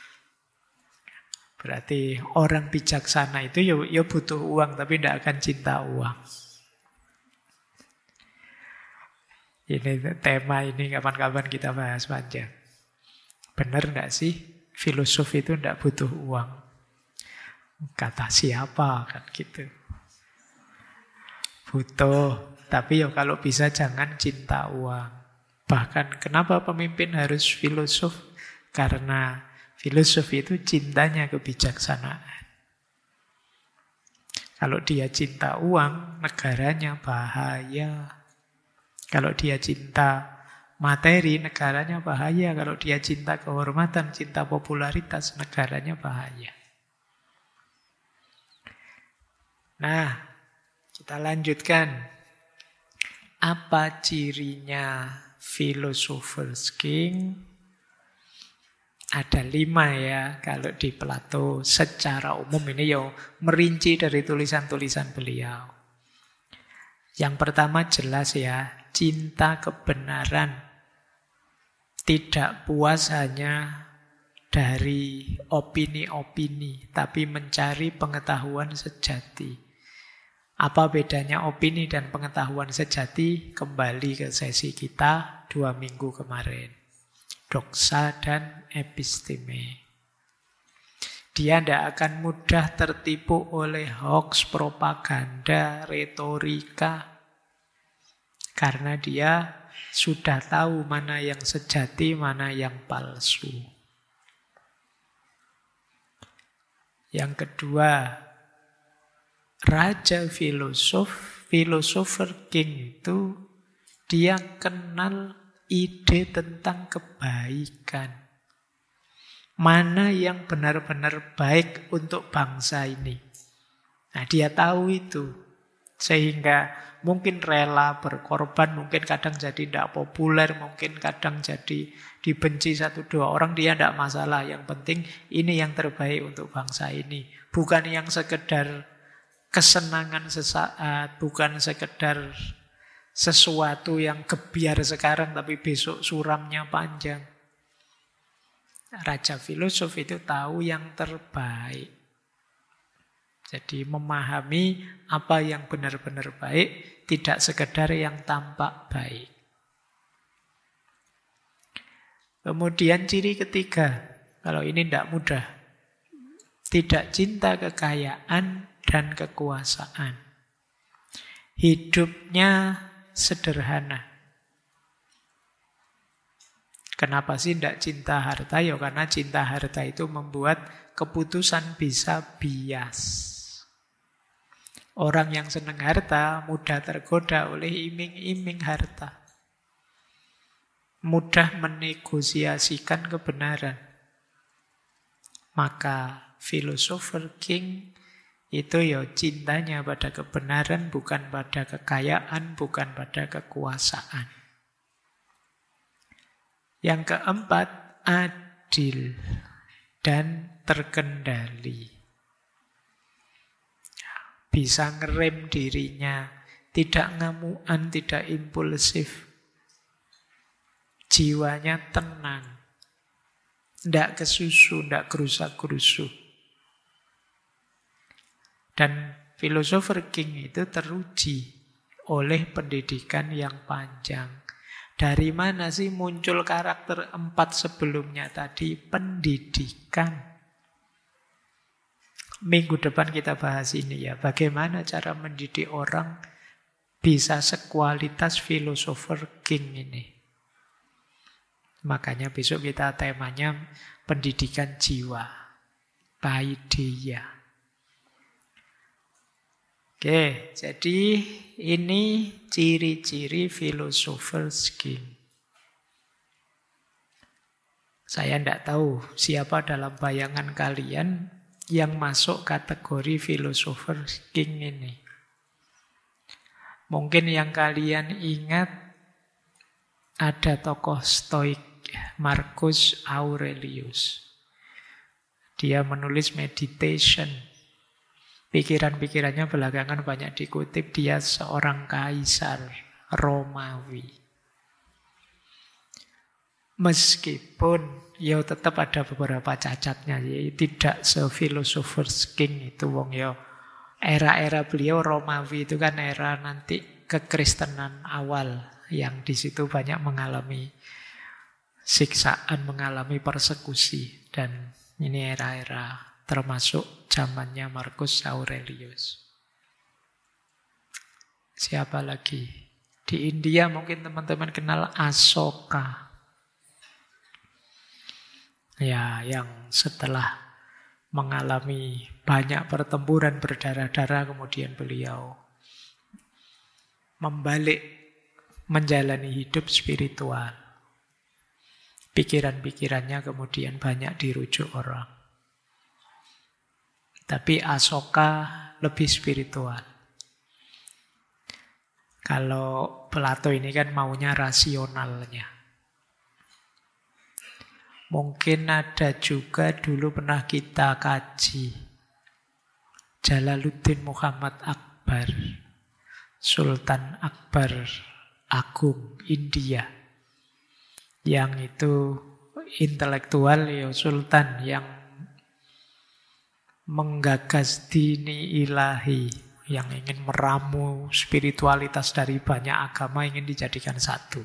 Berarti orang bijaksana itu ya butuh uang, tapi tidak akan cinta uang. Ini tema ini kapan-kapan kita bahas panjang. Benar nggak sih filosof itu tidak butuh uang? Kata siapa kan gitu. Butuh, tapi ya kalau bisa jangan cinta uang. Bahkan kenapa pemimpin harus filosof? Karena filosof itu cintanya kebijaksanaan. Kalau dia cinta uang, negaranya bahaya. Kalau dia cinta materi, negaranya bahaya. Kalau dia cinta kehormatan, cinta popularitas, negaranya bahaya. Nah, kita lanjutkan. Apa cirinya Philosopher's King? Ada 5 ya, kalau di Plato secara umum ini ya merinci dari tulisan-tulisan beliau. Yang pertama jelas ya, cinta kebenaran. Tidak puas hanya dari opini-opini, tapi mencari pengetahuan sejati. Apa bedanya opini dan pengetahuan sejati? Kembali ke sesi kita 2 minggu kemarin. Doksa dan episteme. Dia tidak akan mudah tertipu oleh hoax, propaganda, retorika. Karena dia sudah tahu mana yang sejati, mana yang palsu. Yang kedua, raja filosof, philosopher king itu, dia kenal ide tentang kebaikan. Mana yang benar-benar baik untuk bangsa ini. Nah, dia tahu itu. Sehingga mungkin rela berkorban, mungkin kadang jadi tidak populer, mungkin kadang jadi dibenci satu dua orang, dia tidak masalah. Yang penting ini yang terbaik untuk bangsa ini. Bukan yang sekedar kesenangan sesaat, bukan sekedar sesuatu yang gebiar sekarang tapi besok suramnya panjang. Raja filosof itu tahu yang terbaik. Jadi memahami apa yang benar-benar baik, tidak sekedar yang tampak baik. Kemudian ciri ketiga, kalau ini tidak mudah, tidak cinta kekayaan dan kekuasaan. Hidupnya sederhana. Kenapa sih tidak cinta harta? Ya karena cinta harta itu membuat keputusan bisa bias. Orang yang senang harta mudah tergoda oleh iming-iming harta. Mudah menegosiasikan kebenaran. Maka philosopher king itu ya cintanya pada kebenaran, bukan pada kekayaan, bukan pada kekuasaan. Yang keempat, adil dan terkendali. Bisa ngerem dirinya, tidak ngamuan, tidak impulsif. Jiwanya tenang. Tidak kesusu, tidak gerusak-gerusu. Dan philosopher king itu teruji oleh pendidikan yang panjang. Dari mana sih muncul karakter 4 sebelumnya tadi? Pendidikan. Minggu depan kita bahas ini ya. Bagaimana cara mendidik orang bisa sekualitas philosopher king ini. Makanya besok kita temanya pendidikan jiwa. Paideia. Oke, jadi ini ciri-ciri philosopher king. Saya tidak tahu siapa dalam bayangan kalian yang masuk kategori philosopher king ini. Mungkin yang kalian ingat ada tokoh stoik Marcus Aurelius. Dia menulis meditation. Pikiran-pikirannya belakangan banyak dikutip. Dia seorang kaisar Romawi. Meskipun ya tetap ada beberapa cacatnya. Ya, tidak se-philosopher king itu. Wong ya era-era beliau Romawi itu kan era nanti kekristenan awal. Yang di situ banyak mengalami siksaan, mengalami persekusi. Dan ini era-era termasuk zamannya Marcus Aurelius. Siapa lagi? Di India mungkin teman-teman kenal Asoka. Ya, yang setelah mengalami banyak pertempuran berdarah-darah, kemudian beliau membalik menjalani hidup spiritual. Pikiran-pikirannya kemudian banyak dirujuk orang. Tapi Asoka lebih spiritual. Kalau Plato ini kan maunya rasionalnya. Mungkin ada juga dulu pernah kita kaji Jalaluddin Muhammad Akbar, Sultan Akbar Agung India. Yang itu intelektual ya sultan yang menggagas dini ilahi, yang ingin meramu spiritualitas dari banyak agama, ingin dijadikan satu.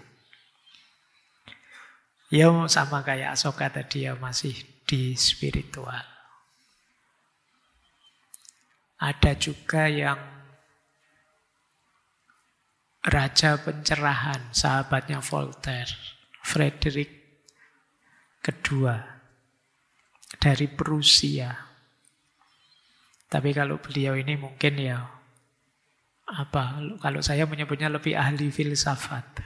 Ya sama kayak Asoka tadi ya, masih di spiritual. Ada juga yang raja pencerahan, sahabatnya Voltaire, Frederick kedua dari Prusia. Tapi kalau beliau ini mungkin ya kalau saya menyebutnya lebih ahli filsafat.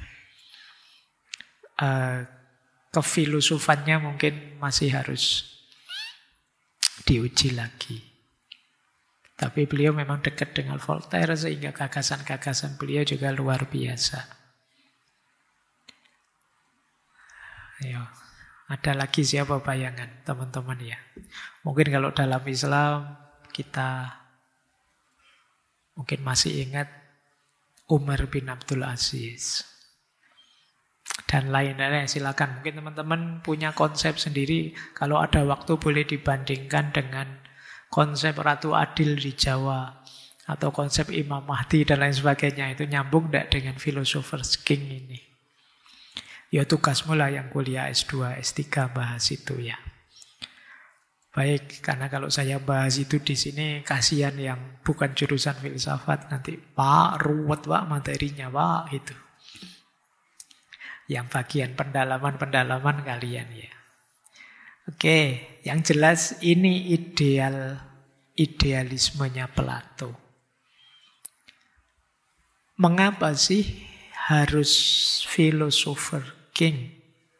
Kefilosofannya mungkin masih harus diuji lagi. Tapi beliau memang dekat dengan Voltaire sehingga gagasan-gagasan beliau juga luar biasa. Ayo, ada lagi siapa bayangan teman-teman ya? Mungkin kalau dalam Islam kita mungkin masih ingat Umar bin Abdul Aziz. Dan lain-lain, silakan. Mungkin teman-teman punya konsep sendiri. Kalau ada waktu boleh dibandingkan dengan konsep Ratu Adil di Jawa atau konsep Imam Mahdi dan lain sebagainya. Itu nyambung tidak dengan Philosopher's King ini? Ya tugasmu lah yang kuliah S2, S3 bahas itu ya. Baik, karena kalau saya bahas itu di sini kasihan yang bukan jurusan filsafat nanti Pak ruwet Pak materinya Pak itu. Yang bagian pendalaman-pendalaman kalian ya. Oke, yang jelas ini idealismenya Plato. Mengapa sih harus philosopher king?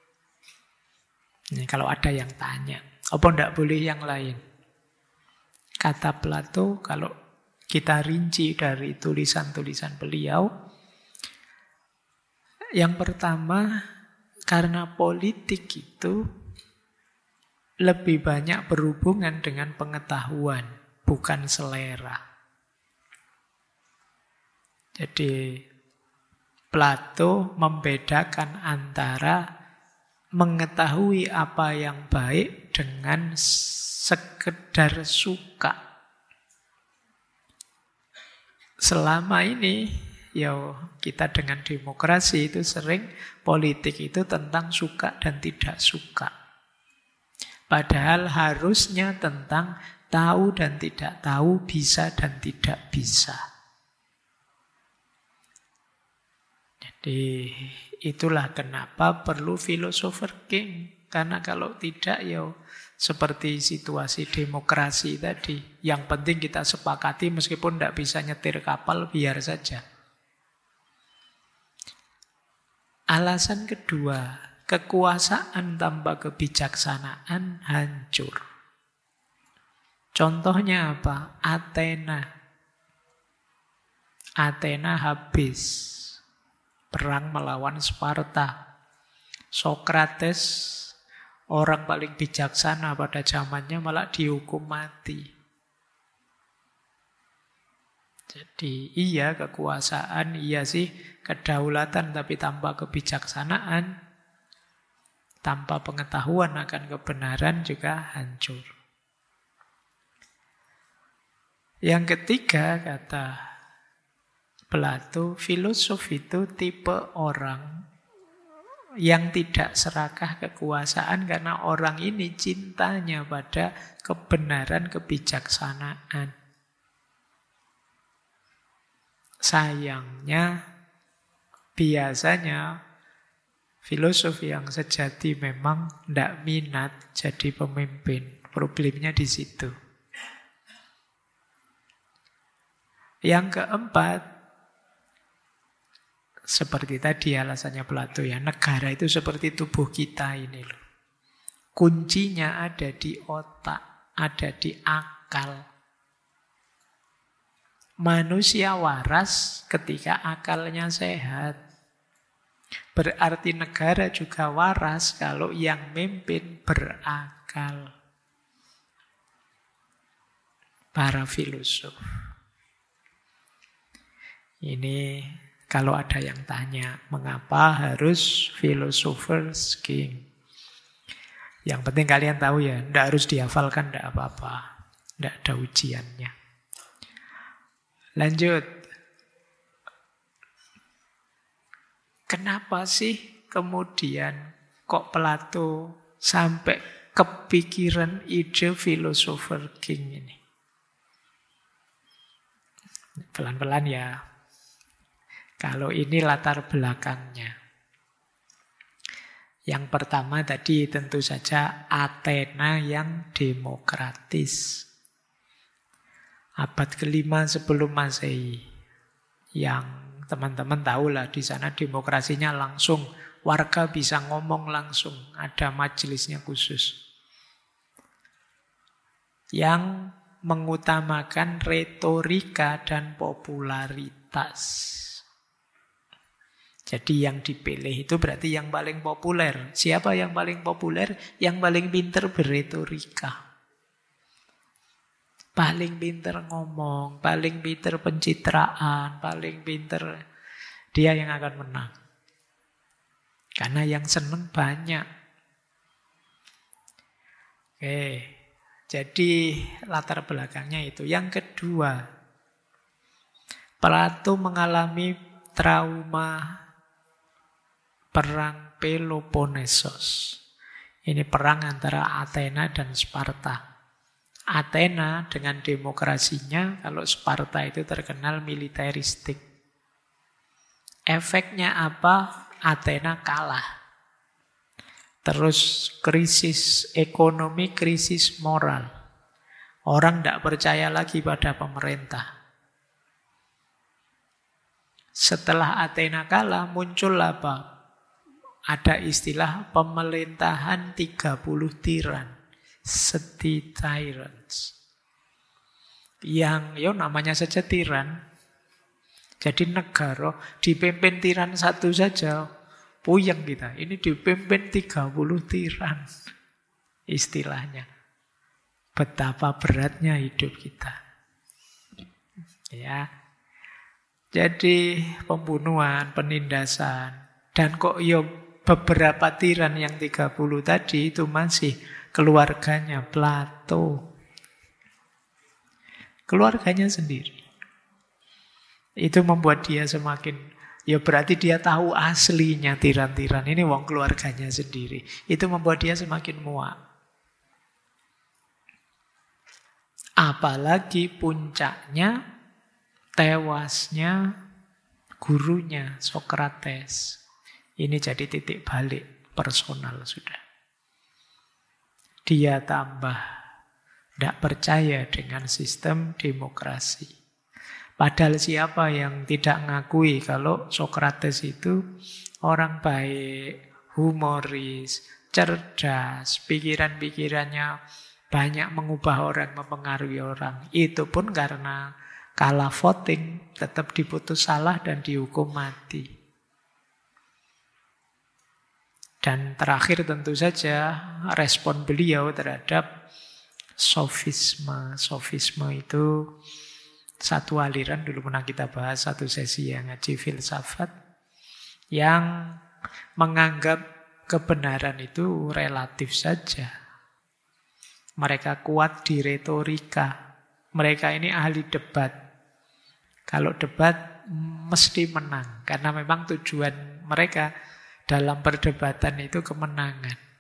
Ini kalau ada yang tanya, apa tidak boleh yang lain? Kata Plato, kalau kita rinci dari tulisan-tulisan beliau, yang pertama, karena politik itu lebih banyak berhubungan dengan pengetahuan, bukan selera. Jadi Plato membedakan antara mengetahui apa yang baik dengan sekedar suka. Selama ini, kita dengan demokrasi itu sering politik itu tentang suka dan tidak suka. Padahal harusnya tentang tahu dan tidak tahu, bisa dan tidak bisa. Jadi itulah kenapa perlu philosopher king. Karena kalau tidak seperti situasi demokrasi tadi. Yang penting kita sepakati meskipun tidak bisa nyetir kapal, biar saja. Alasan kedua, kekuasaan tanpa kebijaksanaan hancur. Contohnya apa? Athena. Athena habis. Perang melawan Sparta. Sokrates, orang paling bijaksana pada zamannya, malah dihukum mati. Jadi iya kekuasaan, iya sih kedaulatan, tapi tanpa kebijaksanaan, tanpa pengetahuan akan kebenaran juga hancur. Yang ketiga, kata Plato, filosof itu tipe orang yang tidak serakah kekuasaan karena orang ini cintanya pada kebenaran, kebijaksanaan. Sayangnya, biasanya filosof yang sejati memang tidak minat jadi pemimpin. Problemnya di situ. Yang keempat, seperti tadi alasannya Plato ya, negara itu seperti tubuh kita ini loh. Kuncinya ada di otak, ada di akal. Manusia waras ketika akalnya sehat. Berarti negara juga waras kalau yang mimpin berakal. Para filosof. Ini kalau ada yang tanya, mengapa harus philosopher's king? Yang penting kalian tahu ya, tidak harus dihafalkan, tidak apa-apa. Tidak ada ujiannya. Lanjut. Kenapa sih kemudian kok Plato sampai kepikiran ide philosopher king ini? Pelan-pelan ya. Kalau ini latar belakangnya. Yang pertama tadi tentu saja Athena yang demokratis. Abad kelima sebelum Masehi. Yang teman-teman tahulah di sana demokrasinya langsung. Warga bisa ngomong langsung. Ada majelisnya khusus. Yang mengutamakan retorika dan popularitas. Jadi yang dipilih itu berarti yang paling populer. Siapa yang paling populer? Yang paling pinter berretorika. Paling pinter ngomong, paling pinter pencitraan, paling pinter. Dia yang akan menang. Karena yang seneng banyak. Oke. Jadi latar belakangnya itu. Yang kedua, Plato mengalami trauma perang Peloponnesos. Ini perang antara Athena dan Sparta. Athena dengan demokrasinya, kalau Sparta itu terkenal militeristik. Efeknya apa? Athena kalah. Terus krisis ekonomi, krisis moral. Orang tidak percaya lagi pada pemerintah. Setelah Athena kalah, muncul apa? Ada istilah pemerintahan 30 tiran. Seti tyrants. Yang namanya saja tiran. Jadi negara dipimpin tiran satu saja. Puyeng kita. Ini dipimpin 30 tiran. Istilahnya. Betapa beratnya hidup kita. Ya. Jadi pembunuhan, penindasan. Dan kok beberapa tiran yang 30 tadi itu masih keluarganya Plato. Keluarganya sendiri. Itu membuat dia semakin... berarti dia tahu aslinya tiran-tiran. Ini wong keluarganya sendiri. Itu membuat dia semakin muak. Apalagi puncaknya tewasnya gurunya Sokrates. Ini jadi titik balik personal sudah. Dia tambah tidak percaya dengan sistem demokrasi. Padahal siapa yang tidak ngakui kalau Sokrates itu orang baik, humoris, cerdas, pikiran-pikirannya banyak mengubah orang, mempengaruhi orang. Itu pun karena kalah voting, tetap diputus salah dan dihukum mati. Dan terakhir tentu saja respon beliau terhadap sofisme. Sofisme itu satu aliran, dulu pernah kita bahas satu sesi yang ngaji filsafat, yang menganggap kebenaran itu relatif saja. Mereka kuat di retorika. Mereka ini ahli debat. Kalau debat mesti menang. Karena memang tujuan mereka dalam perdebatan itu kemenangan.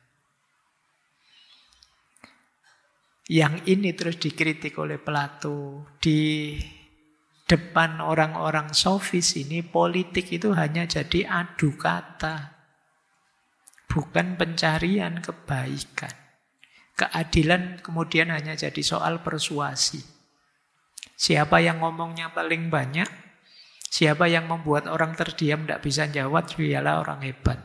Yang ini terus dikritik oleh Plato. Di depan orang-orang sofis ini, politik itu hanya jadi adu kata. Bukan pencarian kebaikan. Keadilan kemudian hanya jadi soal persuasi. Siapa yang ngomongnya paling banyak, siapa yang membuat orang terdiam tidak bisa jawab, dialah orang hebat.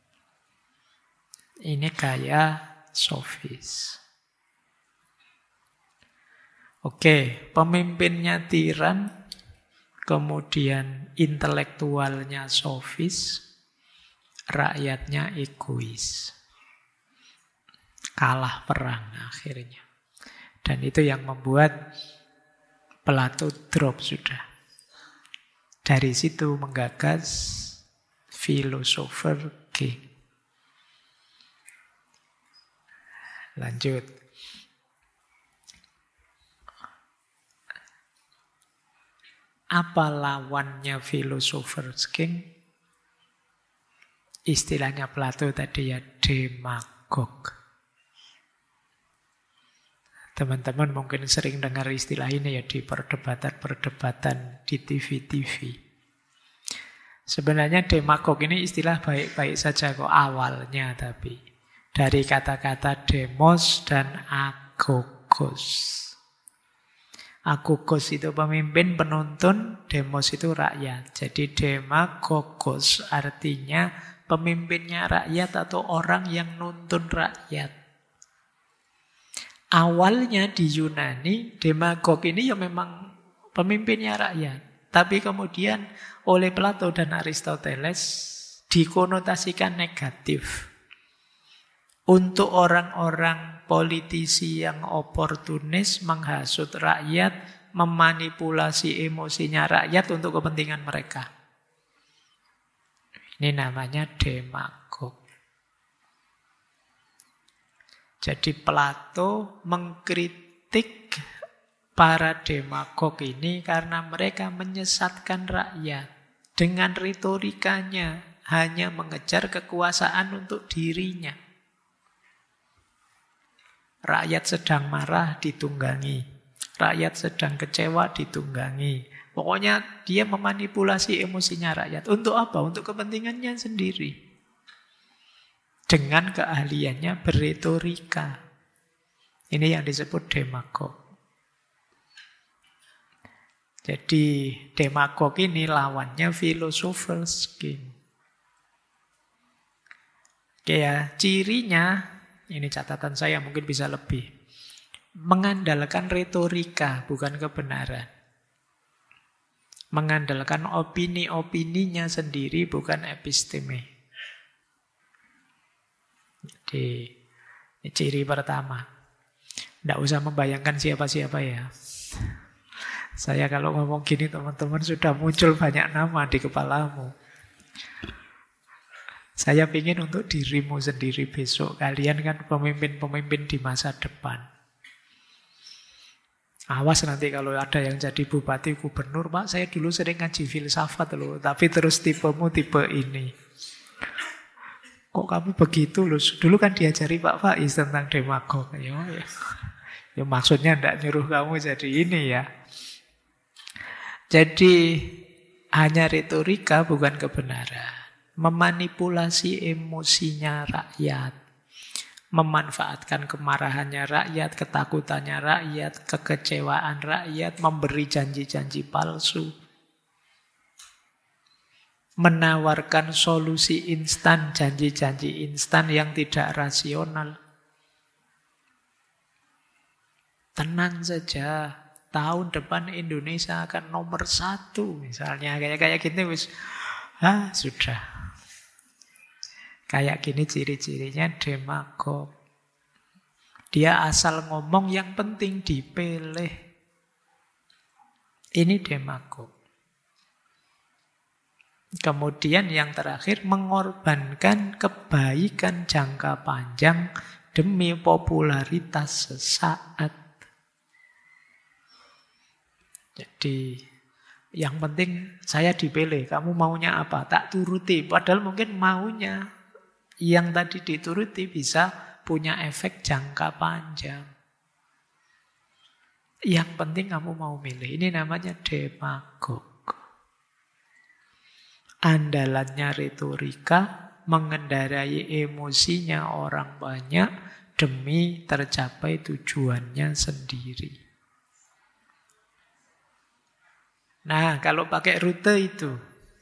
Ini gaya sofis. Oke, pemimpinnya tiran, kemudian intelektualnya sofis, rakyatnya egois. Kalah perang akhirnya. Dan itu yang membuat Plato drop sudah. Dari situ menggagas filosofer G. Lanjut. Apa lawannya Philosopher's King? Istilahnya Plato tadi ya demagog. Teman-teman mungkin sering dengar istilah ini ya di perdebatan-perdebatan di TV-TV. Sebenarnya demagog ini istilah baik-baik saja kok awalnya, tapi dari kata-kata demos dan agogos. Agogos itu pemimpin, penuntun, demos itu rakyat. Jadi demagogos artinya pemimpinnya rakyat atau orang yang nuntun rakyat. Awalnya di Yunani, demagog ini ya memang pemimpinnya rakyat. Tapi kemudian oleh Plato dan Aristoteles dikonotasikan negatif. Untuk orang-orang politisi yang oportunis, menghasut rakyat, memanipulasi emosinya rakyat untuk kepentingan mereka. Ini namanya demagog. Jadi Plato mengkritik para demagog ini karena mereka menyesatkan rakyat dengan retorikanya, hanya mengejar kekuasaan untuk dirinya. Rakyat sedang marah ditunggangi, rakyat sedang kecewa ditunggangi. Pokoknya dia memanipulasi emosinya rakyat. Untuk apa? Untuk kepentingannya sendiri. Dengan keahliannya berretorika. Ini yang disebut demagog. Jadi demagog ini lawannya philosophers king. Oke ya, cirinya, ini catatan saya mungkin bisa lebih. Mengandalkan retorika, bukan kebenaran. Mengandalkan opini-opininya sendiri, bukan episteme. Jadi, ini ciri pertama. Tidak usah membayangkan siapa-siapa ya. Saya kalau ngomong gini teman-teman sudah muncul banyak nama di kepalamu. Saya ingin untuk dirimu sendiri besok. Kalian kan pemimpin-pemimpin di masa depan. Awas nanti kalau ada yang jadi bupati, gubernur, Pak, saya dulu sering ngaji filsafat loh, tapi terus tipemu tipe ini. Kok kamu begitu loh? Dulu kan diajari Pak Faiz tentang demagog. Ya maksudnya tidak nyuruh kamu jadi ini ya. Jadi hanya retorika bukan kebenaran. Memanipulasi emosinya rakyat. Memanfaatkan kemarahannya rakyat, ketakutannya rakyat, kekecewaan rakyat, memberi janji-janji palsu. Menawarkan solusi instan, janji-janji instan yang tidak rasional. Tenang saja, tahun depan Indonesia akan nomor 1. Misalnya kayak gini, sudah. Kayak gini ciri-cirinya demagog. Dia asal ngomong yang penting dipilih. Ini demagog. Kemudian yang terakhir, mengorbankan kebaikan jangka panjang demi popularitas sesaat. Jadi yang penting saya dipilih, kamu maunya apa? Tak turuti. Padahal mungkin maunya yang tadi dituruti bisa punya efek jangka panjang. Yang penting kamu mau milih. Ini namanya demagog. Andalannya retorika, mengendarai emosinya orang banyak demi tercapai tujuannya sendiri. Nah, kalau pakai rute itu,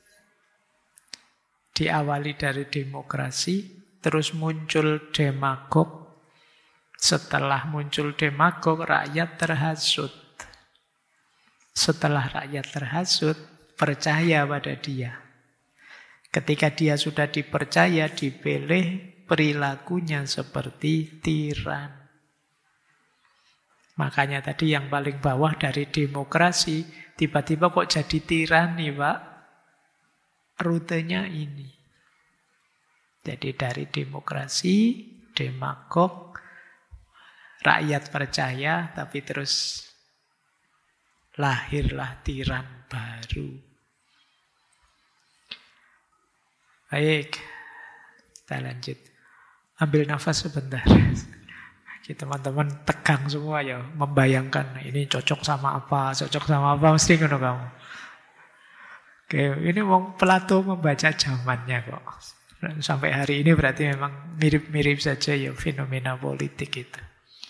diawali dari demokrasi, terus muncul demagog. Setelah muncul demagog, rakyat terhasut. Setelah rakyat terhasut, percaya pada dia. Ketika dia sudah dipercaya, dipilih, perilakunya seperti tiran. Makanya tadi yang paling bawah dari demokrasi, tiba-tiba kok jadi tirani, Pak? Rutenya ini. Jadi dari demokrasi, demagog, rakyat percaya, tapi terus lahirlah tiran baru. Baik, kita lanjut. Ambil nafas sebentar. Teman-teman tegang semua ya, membayangkan ini cocok sama apa, mesti ngono kamu. Oke, ini wong Plato membaca zamannya kok. Sampai hari ini berarti memang mirip-mirip saja ya fenomena politik itu.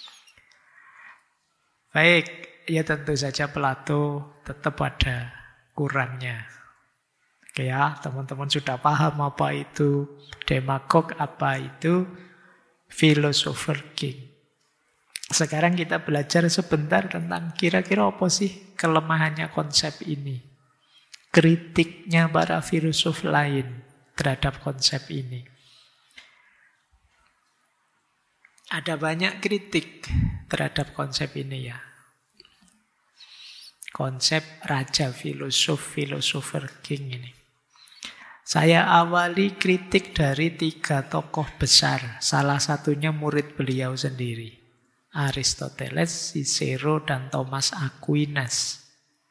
Baik, ya tentu saja Plato tetap ada kurangnya. Oke ya, teman-teman sudah paham apa itu demagog, apa itu philosopher king. Sekarang kita belajar sebentar tentang kira-kira apa sih kelemahannya konsep ini. Kritiknya para filosof lain terhadap konsep ini. Ada banyak kritik terhadap konsep ini ya. Konsep raja filosof, philosopher king ini. Saya awali kritik dari 3 tokoh besar. Salah satunya murid beliau sendiri. Aristoteles, Cicero, dan Thomas Aquinas.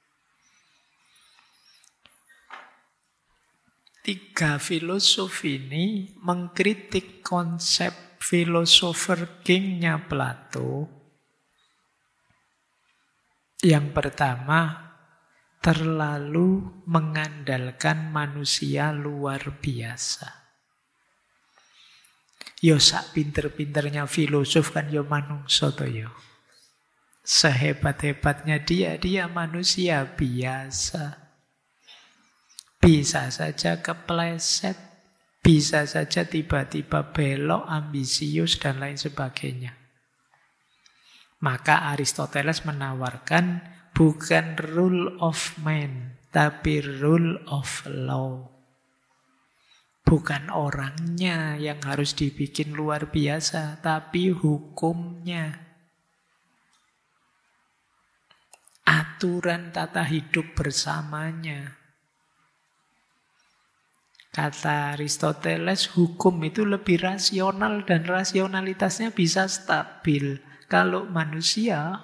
3 filosof ini mengkritik konsep philosopher king-nya Plato. Yang pertama, terlalu mengandalkan manusia luar biasa. Yo sak pinter-pinternya filosof kan yo manungsa to yo. Sehebat-hebatnya dia manusia biasa. Bisa saja kepleset, bisa saja tiba-tiba belok, ambisius, dan lain sebagainya. Maka Aristoteles menawarkan bukan rule of man, tapi rule of law. Bukan orangnya yang harus dibikin luar biasa, tapi hukumnya. Aturan tata hidup bersamanya. Kata Aristoteles, hukum itu lebih rasional dan rasionalitasnya bisa stabil. Kalau manusia,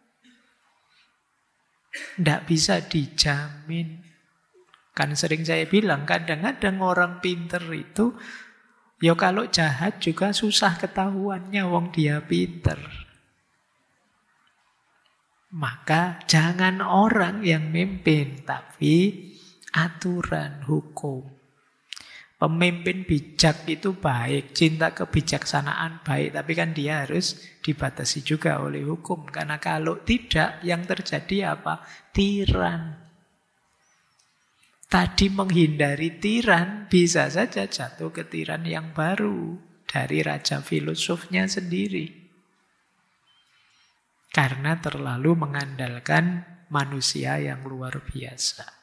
tidak bisa dijamin. Kan sering saya bilang, kadang-kadang orang pinter itu, ya kalau jahat juga susah ketahuannya, wong dia pinter. Maka jangan orang yang mimpin, tapi aturan hukum. Pemimpin bijak itu baik, cinta kebijaksanaan baik, tapi kan dia harus dibatasi juga oleh hukum. Karena kalau tidak, yang terjadi apa? Tiran. Tadi menghindari tiran, bisa saja jatuh ke tiran yang baru dari raja filosofnya sendiri. Karena terlalu mengandalkan manusia yang luar biasa.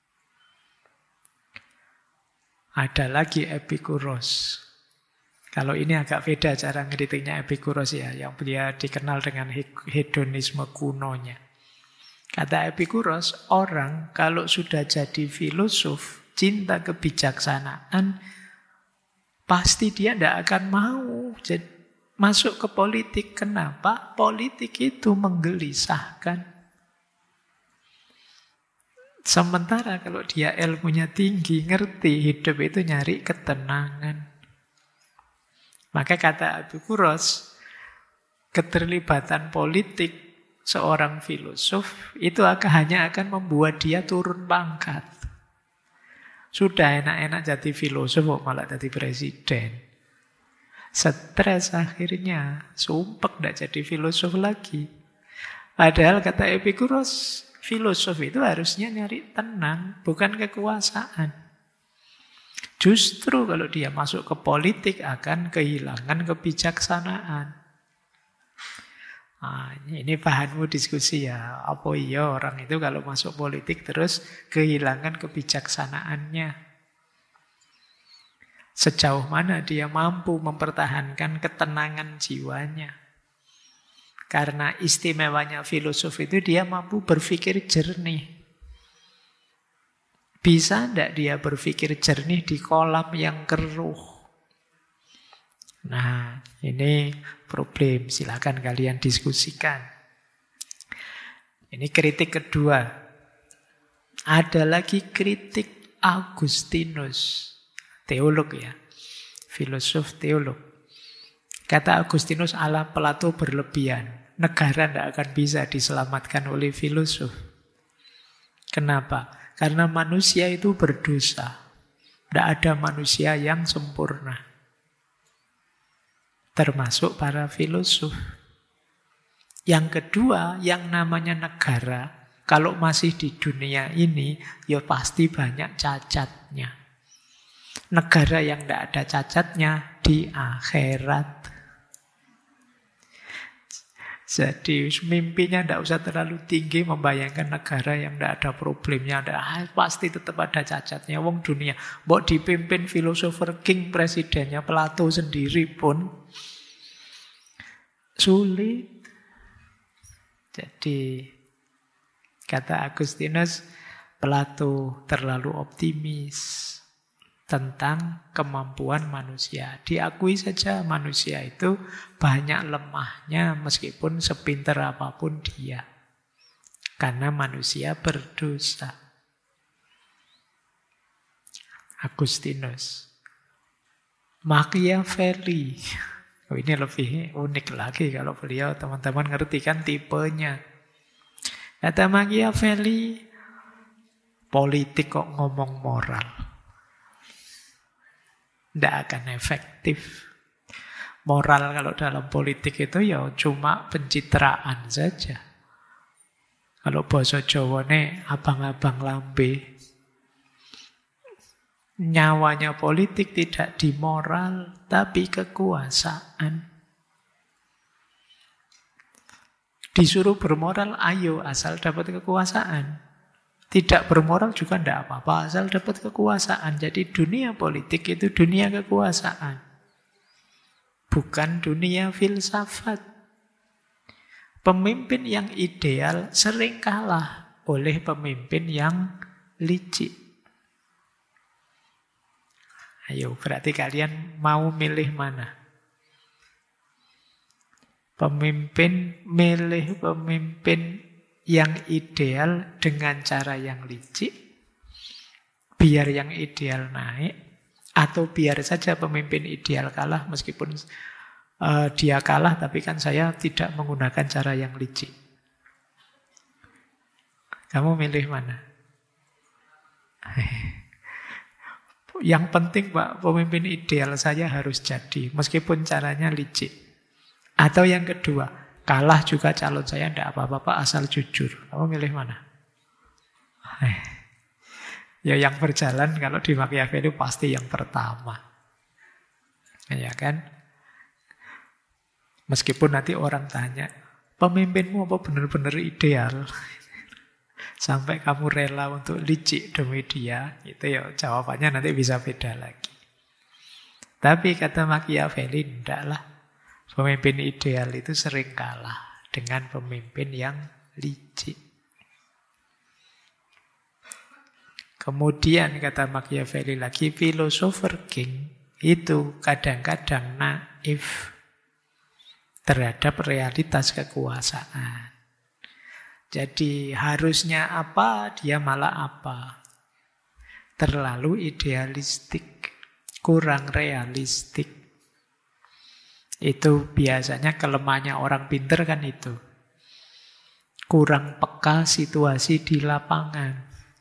Ada lagi Epikuros. Kalau ini agak beda cara ngeritiknya Epikuros ya, yang dia dikenal dengan hedonisme kunonya. Kata Epikuros, orang kalau sudah jadi filosof, cinta kebijaksanaan, pasti dia tidak akan mau masuk ke politik. Kenapa? Politik itu menggelisahkan. Sementara kalau dia ilmunya tinggi, ngerti hidup itu nyari ketenangan. Maka kata Epikuros, keterlibatan politik seorang filosof itu hanya akan membuat dia turun pangkat. Sudah enak-enak jadi filosof kok malah jadi presiden. Stres akhirnya, sumpek tidak jadi filosof lagi. Padahal kata Epikuros, filosof itu harusnya nyari tenang, bukan kekuasaan. Justru kalau dia masuk ke politik akan kehilangan kebijaksanaan. Nah, ini bahanmu diskusi ya. Apa iya orang itu kalau masuk politik terus kehilangan kebijaksanaannya? Sejauh mana dia mampu mempertahankan ketenangan jiwanya? Karena istimewanya filosof itu dia mampu berpikir jernih. Bisa tidak dia berpikir jernih di kolam yang keruh? Nah, ini problem. Silakan kalian diskusikan. Ini kritik kedua. Ada lagi kritik Augustinus. Teolog ya. Filosof teolog. Kata Agustinus, ala Plato berlebihan. Negara tidak akan bisa diselamatkan oleh filosof. Kenapa? Karena manusia itu berdosa. Tidak ada manusia yang sempurna. Termasuk para filosof. Yang kedua, yang namanya negara, kalau masih di dunia ini, ya pasti banyak cacatnya. Negara yang tidak ada cacatnya di akhirat. Jadi mimpinya tidak usah terlalu tinggi membayangkan negara yang tidak ada problemnya. Pasti tetap ada cacatnya. Wong dunia, mbok dipimpin filosofer king presidennya Plato sendiri pun sulit. Jadi kata Agustinus, Plato terlalu optimis tentang kemampuan manusia. Diakui saja manusia itu banyak lemahnya meskipun sepinter apapun dia. Karena manusia berdosa. Agustinus. Machiavelli. Oh, ini lebih unik lagi kalau beliau teman-teman ngerti kan tipenya. Kata Machiavelli, politik kok ngomong moral. Tidak akan efektif. Moral kalau dalam politik itu ya cuma pencitraan saja. Kalau bahasa Jawa ini abang-abang lambe. Nyawanya politik tidak di moral, tapi kekuasaan. Disuruh bermoral, ayo asal dapat kekuasaan. Tidak bermoral juga tidak apa-apa, asal dapat kekuasaan. Jadi dunia politik itu dunia kekuasaan. Bukan dunia filsafat. Pemimpin yang ideal sering kalah oleh pemimpin yang licik. Ayo, berarti kalian mau milih mana? Milih pemimpin yang ideal dengan cara yang licik, biar yang ideal naik, atau biar saja pemimpin ideal kalah meskipun dia kalah, tapi kan saya tidak menggunakan cara yang licik. Kamu milih mana? Yang penting Pak, pemimpin ideal saya harus jadi, meskipun caranya licik. Atau yang kedua, kalah juga calon saya, tidak apa-apa asal jujur. Kamu milih mana? Ya yang berjalan kalau di Machiavelli pasti yang pertama. Ya kan? Meskipun nanti orang tanya, pemimpinmu apa benar-benar ideal? Sampai kamu rela untuk licik demi dia, itu ya jawabannya nanti bisa beda lagi. Tapi kata Machiavelli, tidaklah. Pemimpin ideal itu sering kalah dengan pemimpin yang licik. Kemudian kata Machiavelli lagi, filosofer king itu kadang-kadang naif terhadap realitas kekuasaan. Jadi harusnya apa, dia malah apa. Terlalu idealistik, kurang realistik. Itu biasanya kelemahannya orang pinter kan itu. Kurang peka situasi di lapangan.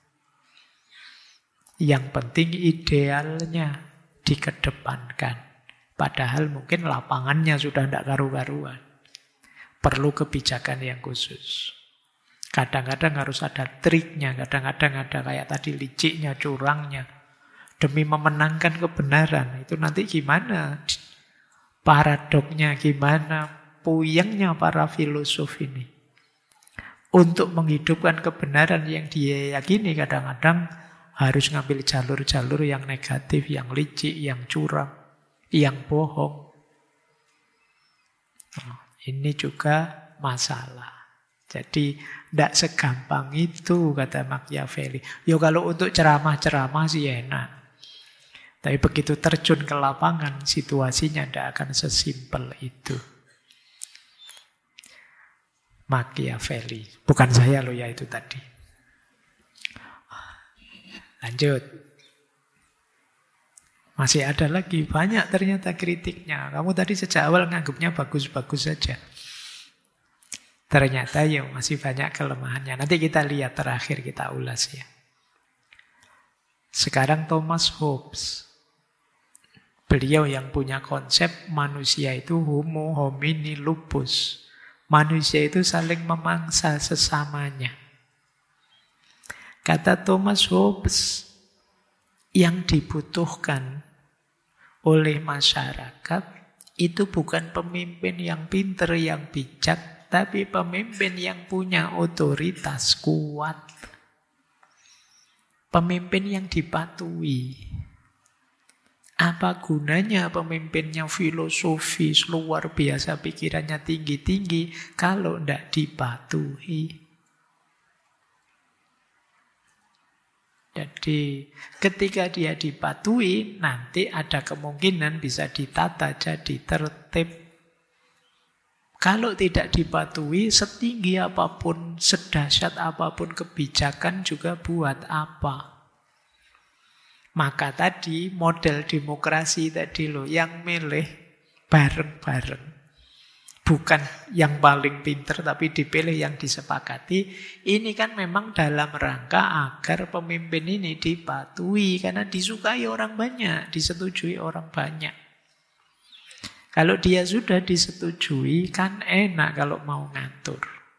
Yang penting idealnya dikedepankan. Padahal mungkin lapangannya sudah tidak karu-karuan. Perlu kebijakan yang khusus. Kadang-kadang harus ada triknya, kadang-kadang ada kayak tadi liciknya, curangnya. Demi memenangkan kebenaran. Itu nanti gimana? Paradoknya gimana? Puyengnya para filosof ini. Untuk menghidupkan kebenaran yang dia yakini kadang-kadang harus ngambil jalur-jalur yang negatif, yang licik, yang curang, yang bohong. Ini juga masalah. Jadi tidak segampang itu kata Machiavelli. Ya kalau untuk ceramah-ceramah sih enak. Tapi begitu terjun ke lapangan, situasinya tidak akan sesimpel itu. Machiavelli. Bukan saya loh ya itu tadi. Lanjut. Masih ada lagi, banyak ternyata kritiknya. Kamu tadi sejak awal nganggapnya bagus-bagus saja. Ternyata ya masih banyak kelemahannya. Nanti kita lihat terakhir, kita ulas ya. Sekarang Thomas Hobbes. Beliau yang punya konsep manusia itu homo homini lupus. Manusia itu saling memangsa sesamanya. Kata Thomas Hobbes, yang dibutuhkan oleh masyarakat itu bukan pemimpin yang pinter, yang bijak, tapi pemimpin yang punya otoritas kuat. Pemimpin yang dipatuhi. Apa gunanya pemimpinnya filosofis, luar biasa, pikirannya tinggi-tinggi, kalau tidak dipatuhi? Jadi ketika dia dipatuhi, nanti ada kemungkinan bisa ditata jadi tertib. Kalau tidak dipatuhi, setinggi apapun, sedahsyat apapun kebijakan juga buat apa? Maka tadi model demokrasi tadi loh, yang milih bareng-bareng. Bukan yang paling pinter, tapi dipilih yang disepakati. Ini kan memang dalam rangka agar pemimpin ini dipatuhi. Karena disukai orang banyak, disetujui orang banyak. Kalau dia sudah disetujui, kan enak kalau mau ngatur.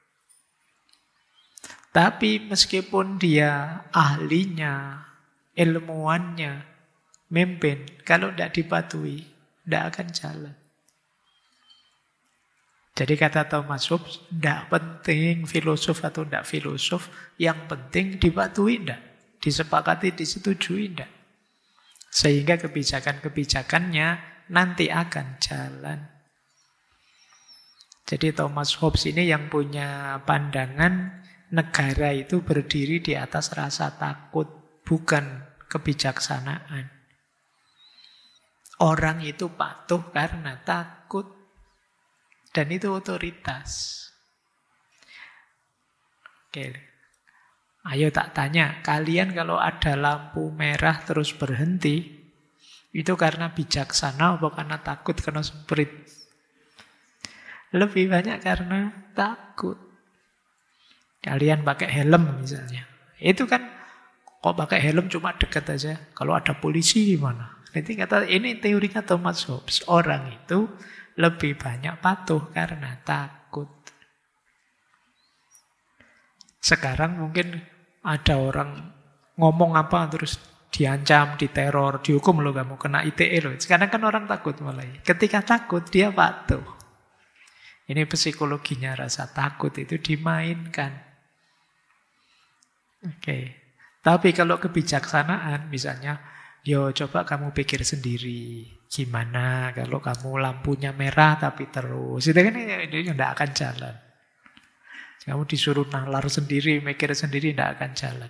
Tapi meskipun dia ahlinya, ilmuannya, mimpin, kalau tidak dipatuhi, tidak akan jalan. Jadi kata Thomas Hobbes, tidak penting filosof atau tidak filosof, yang penting dipatuhi tidak, disepakati, disetujui tidak. Sehingga kebijakan-kebijakannya nanti akan jalan. Jadi Thomas Hobbes ini yang punya pandangan negara itu berdiri di atas rasa takut, bukan kebijaksanaan. Orang itu patuh karena takut. Dan itu otoritas. Oke. Ayo tak tanya, kalian kalau ada lampu merah terus berhenti, itu karena bijaksana atau karena takut, karena semprit? Lebih banyak karena takut. Kalian pakai helm misalnya. Itu kan, kok pakai helm cuma dekat aja. Kalau ada polisi gimana? Ini teorinya Thomas Hobbes. Orang itu lebih banyak patuh karena takut. Sekarang mungkin ada orang ngomong apa terus diancam, diteror, dihukum loh kamu, kena ITE loh. Sekarang kan orang takut mulai. Ketika takut dia patuh. Ini psikologinya, rasa takut itu dimainkan. Oke. Tapi kalau kebijaksanaan misalnya, yo coba kamu pikir sendiri. Gimana kalau kamu lampunya merah tapi terus. Itu kan ini tidak akan jalan. Kamu disuruh nalar sendiri, mikir sendiri, tidak akan jalan.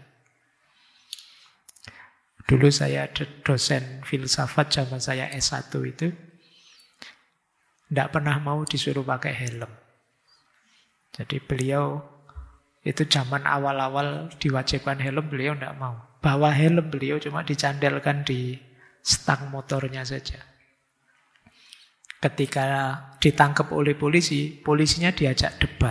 Dulu saya ada dosen filsafat zaman saya S1 itu. Tidak pernah mau disuruh pakai helm. Jadi beliau, itu zaman awal-awal diwajibkan helm, beliau tidak mau. Bawa helm beliau cuma dicandelkan di stang motornya saja. Ketika ditangkap oleh polisi, polisinya diajak debat.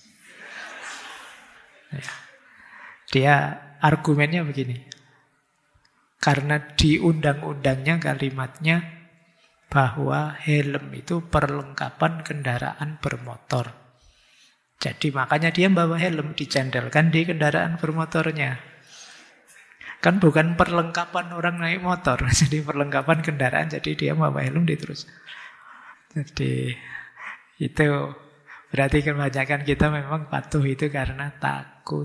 Dia argumennya begini. Karena di undang-undangnya kalimatnya bahwa helm itu perlengkapan kendaraan bermotor. Jadi makanya dia bawa helm, dicandelkan di kendaraan bermotornya. Kan bukan perlengkapan orang naik motor, jadi perlengkapan kendaraan, jadi dia bawa helm terus. Jadi itu berarti kebanyakan kita memang patuh itu karena takut.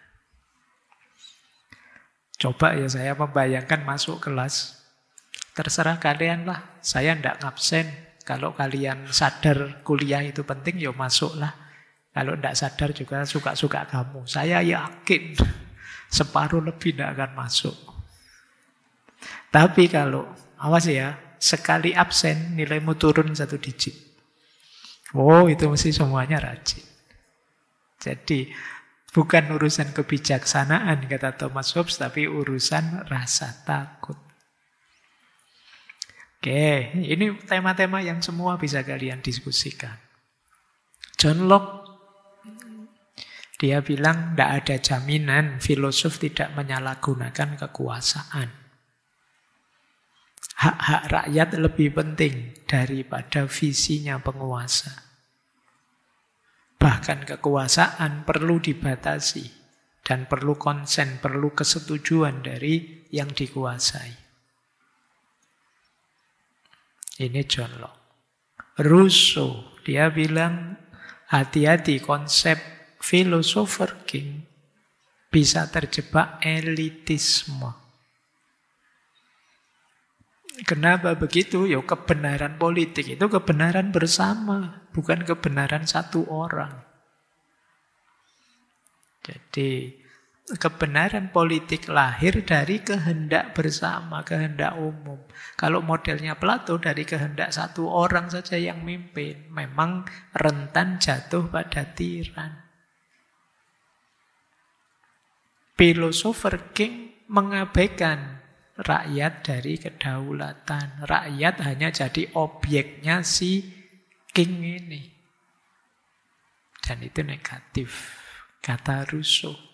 Coba ya saya membayangkan masuk kelas. Terserah kalian lah, saya tidak ngabsen. Kalau kalian sadar kuliah itu penting, ya masuklah. Kalau tidak sadar juga suka-suka kamu. Saya yakin separuh lebih tidak akan masuk. Tapi kalau, awas ya, sekali absen nilaimu turun 1 digit. Oh, itu mesti semuanya rajin. Jadi, bukan urusan kebijaksanaan, kata Thomas Hobbes, tapi urusan rasa takut. Oke, ini tema-tema yang semua bisa kalian diskusikan. John Locke, dia bilang tidak ada jaminan filosof tidak menyalahgunakan kekuasaan. Hak-hak rakyat lebih penting daripada visinya penguasa. Bahkan kekuasaan perlu dibatasi dan perlu konsen, perlu kesetujuan dari yang dikuasai. Ini John Locke. Rousseau, dia bilang hati-hati konsep philosopher king bisa terjebak elitisme. Kenapa begitu? Ya kebenaran politik itu kebenaran bersama, bukan kebenaran satu orang. Jadi kebenaran politik lahir dari kehendak bersama, kehendak umum. Kalau modelnya Plato dari kehendak satu orang saja yang mimpin, memang rentan jatuh pada tiran. Philosopher king mengabaikan rakyat dari kedaulatan. Rakyat hanya jadi objeknya si king ini. Dan itu negatif, kata Rousseau.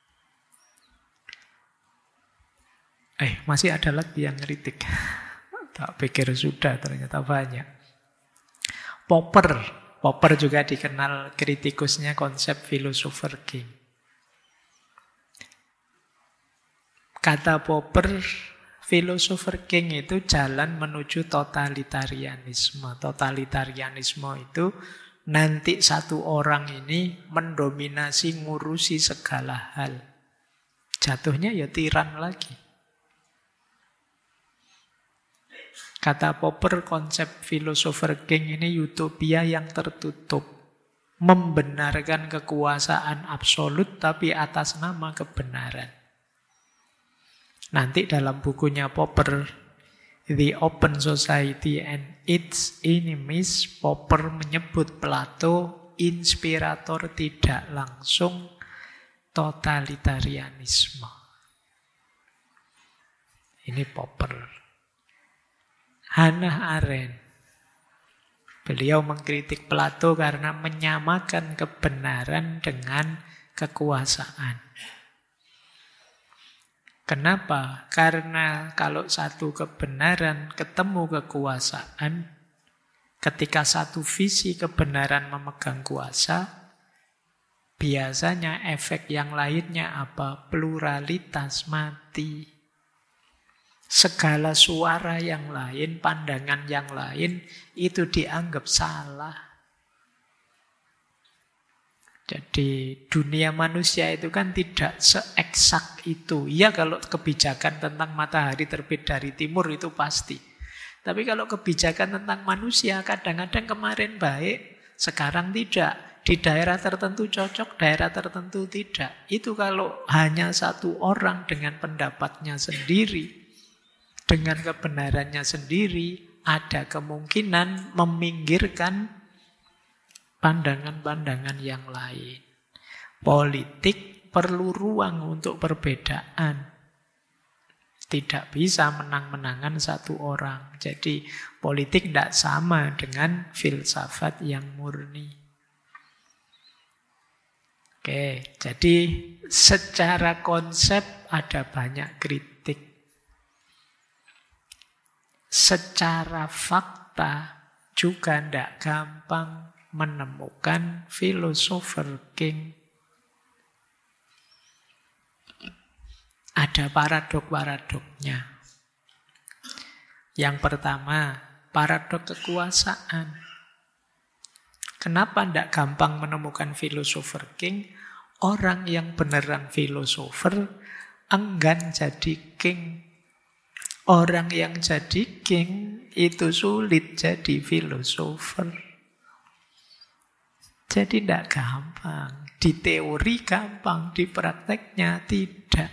Masih ada lagi yang kritik. Tak pikir sudah, ternyata banyak. Popper juga dikenal kritikusnya konsep philosopher king. Kata Popper, philosopher king itu jalan menuju totalitarianisme. Totalitarianisme itu nanti satu orang ini mendominasi, ngurusi segala hal. Jatuhnya ya tiran lagi. Kata Popper, konsep philosopher king ini utopia yang tertutup. Membenarkan kekuasaan absolut tapi atas nama kebenaran. Nanti dalam bukunya Popper, The Open Society and Its Enemies, Popper menyebut Plato inspirator tidak langsung totalitarianisme. Ini Popper. Hannah Arendt, beliau mengkritik Plato karena menyamakan kebenaran dengan kekuasaan. Kenapa? Karena kalau satu kebenaran ketemu kekuasaan, ketika satu visi kebenaran memegang kuasa, biasanya efek yang lainnya apa? Pluralitas mati. Segala suara yang lain, pandangan yang lain, itu dianggap salah. Jadi dunia manusia itu kan tidak seeksak itu. Ya kalau kebijakan tentang matahari terbit dari timur itu pasti. Tapi kalau kebijakan tentang manusia kadang-kadang kemarin baik, sekarang tidak. Di daerah tertentu cocok, daerah tertentu tidak. Itu kalau hanya satu orang dengan pendapatnya sendiri, dengan kebenarannya sendiri, ada kemungkinan meminggirkan pandangan-pandangan yang lain. Politik perlu ruang untuk perbedaan. Tidak bisa menang-menangan satu orang. Jadi politik tidak sama dengan filsafat yang murni. Oke, jadi secara konsep ada banyak kritik. Secara fakta juga tidak gampang menemukan philosopher king. Ada paradok-paradoknya. Yang pertama, paradok kekuasaan. Kenapa tidak gampang menemukan philosopher king? Orang yang beneran filosofer enggan jadi king. Orang yang jadi king itu sulit jadi filosofer. Jadi tidak gampang. Di teori gampang, di prakteknya tidak.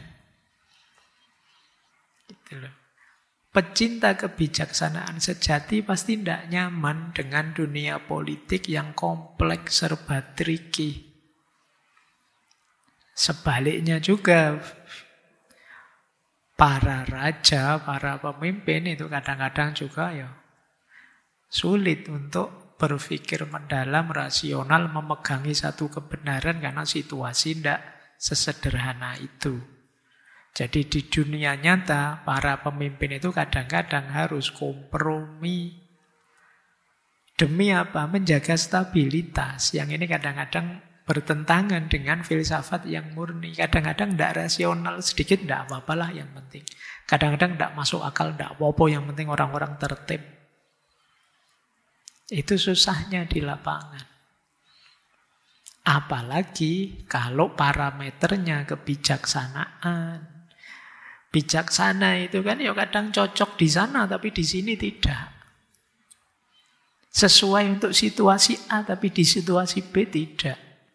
Gitu loh. Pecinta kebijaksanaan sejati pasti tidak nyaman dengan dunia politik yang kompleks, serba tricky. Sebaliknya juga, para raja, para pemimpin itu kadang-kadang juga ya sulit untuk berpikir mendalam, rasional, memegangi satu kebenaran karena situasi tidak sesederhana itu. Jadi di dunia nyata, para pemimpin itu kadang-kadang harus kompromi. Demi apa? Menjaga stabilitas. Yang ini kadang-kadang bertentangan dengan filsafat yang murni. Kadang-kadang tidak rasional, sedikit tidak apa-apalah yang penting. Kadang-kadang tidak masuk akal, tidak apa-apa, yang penting orang-orang tertib. Itu susahnya di lapangan. Apalagi kalau parameternya kebijaksanaan. Bijaksana itu kan ya kadang cocok di sana tapi di sini tidak. Sesuai untuk situasi A tapi di situasi B tidak.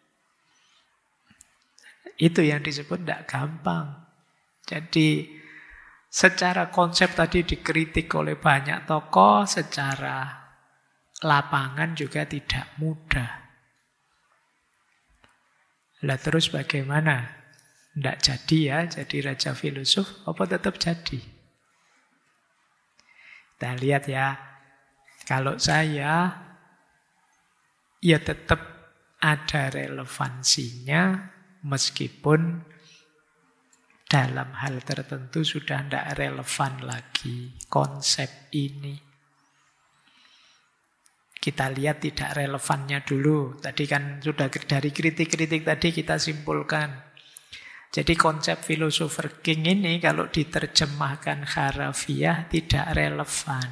Itu yang disebut tidak gampang. Jadi secara konsep tadi dikritik oleh banyak tokoh, secara lapangan juga tidak mudah. Lah terus bagaimana? Tidak jadi ya, jadi raja filosof, apa tetap jadi? Kita lihat ya, kalau saya, ya tetap ada relevansinya, meskipun dalam hal tertentu sudah tidak relevan lagi konsep ini. Kita lihat tidak relevannya dulu. Tadi kan sudah dari kritik-kritik tadi kita simpulkan. Jadi konsep philosopher king ini kalau diterjemahkan harafiah tidak relevan.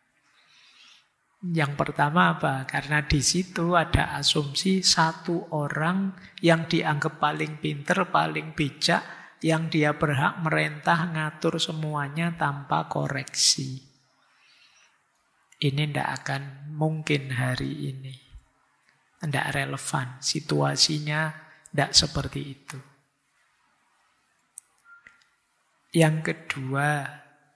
Yang pertama apa? Karena di situ ada asumsi satu orang yang dianggap paling pinter, paling bijak, yang dia berhak merentah, ngatur semuanya tanpa koreksi. Ini tidak akan mungkin hari ini. Tidak relevan. Situasinya tidak seperti itu. Yang kedua,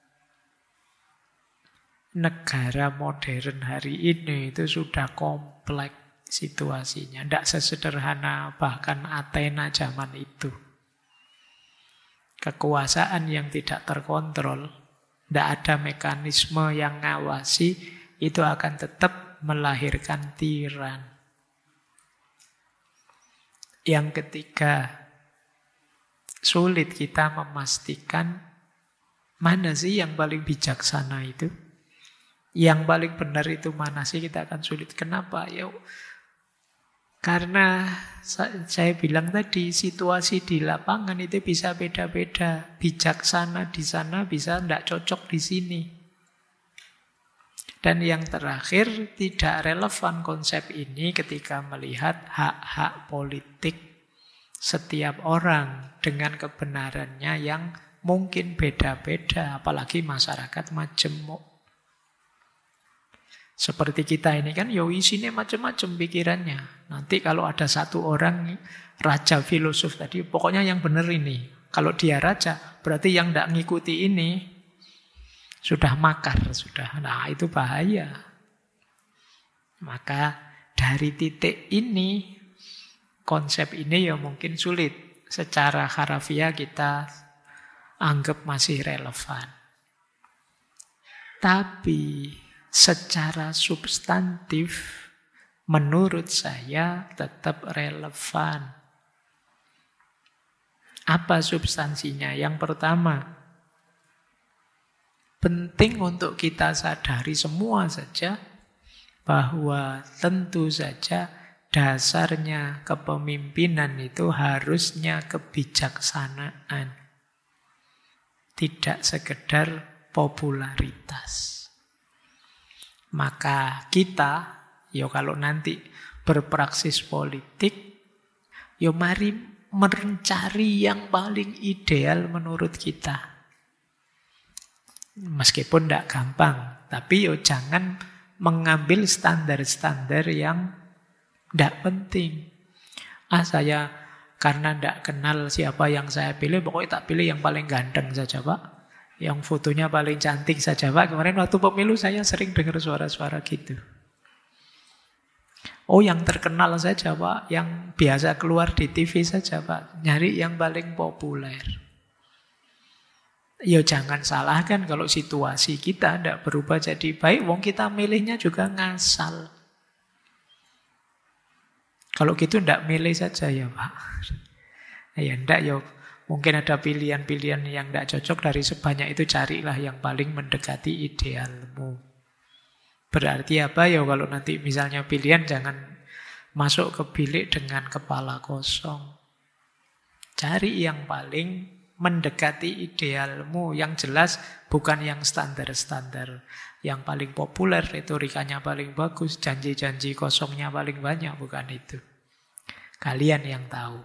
negara modern hari ini itu sudah kompleks situasinya. Tidak sesederhana bahkan Athena zaman itu. Kekuasaan yang tidak terkontrol, tidak ada mekanisme yang ngawasi, itu akan tetap melahirkan tiran. Yang ketiga, sulit kita memastikan mana sih yang paling bijaksana itu. Yang paling benar itu mana sih, kita akan sulit. Kenapa? Ya, karena saya bilang tadi, situasi di lapangan itu bisa beda-beda. Bijaksana di sana bisa tidak cocok di sini. Dan yang terakhir, tidak relevan konsep ini ketika melihat hak-hak politik setiap orang dengan kebenarannya yang mungkin beda-beda, apalagi masyarakat majemuk. Seperti kita ini kan, ya isinya macam-macam pikirannya. Nanti kalau ada satu orang raja filosof tadi, pokoknya yang benar ini. Kalau dia raja, berarti yang tidak ngikuti ini sudah makar, sudah. Nah, itu bahaya. Maka dari titik ini, konsep ini ya mungkin sulit. Secara harafiah kita anggap masih relevan. Tapi secara substantif menurut saya tetap relevan. Apa substansinya? Yang pertama, penting untuk kita sadari semua saja bahwa tentu saja dasarnya kepemimpinan itu harusnya kebijaksanaan. Tidak sekedar popularitas. Maka kita, ya kalau nanti berpraksis politik, ya mari mencari yang paling ideal menurut kita. Meskipun tidak gampang, tapi ya jangan mengambil standar-standar yang tidak penting. Saya karena tidak kenal siapa yang saya pilih, pokoknya tak pilih yang paling ganteng saja, Pak. Yang fotonya paling cantik saja, Pak. Kemarin waktu pemilu saya sering dengar suara-suara gitu. Oh, yang terkenal saja, Pak. Yang biasa keluar di TV saja, Pak. Nyari yang paling populer. Ya jangan salahkan kalau situasi kita tidak berubah jadi baik, wong kita milihnya juga ngasal. Kalau gitu tidak milih saja ya Pak. Ya ndak ya, mungkin ada pilihan-pilihan yang tidak cocok, dari sebanyak itu carilah yang paling mendekati idealmu. Berarti apa ya kalau nanti misalnya pilihan, jangan masuk ke bilik dengan kepala kosong. Cari yang paling mendekati idealmu, yang jelas bukan yang standar-standar. Yang paling populer, retorikanya paling bagus, janji-janji kosongnya paling banyak, bukan itu. Kalian yang tahu.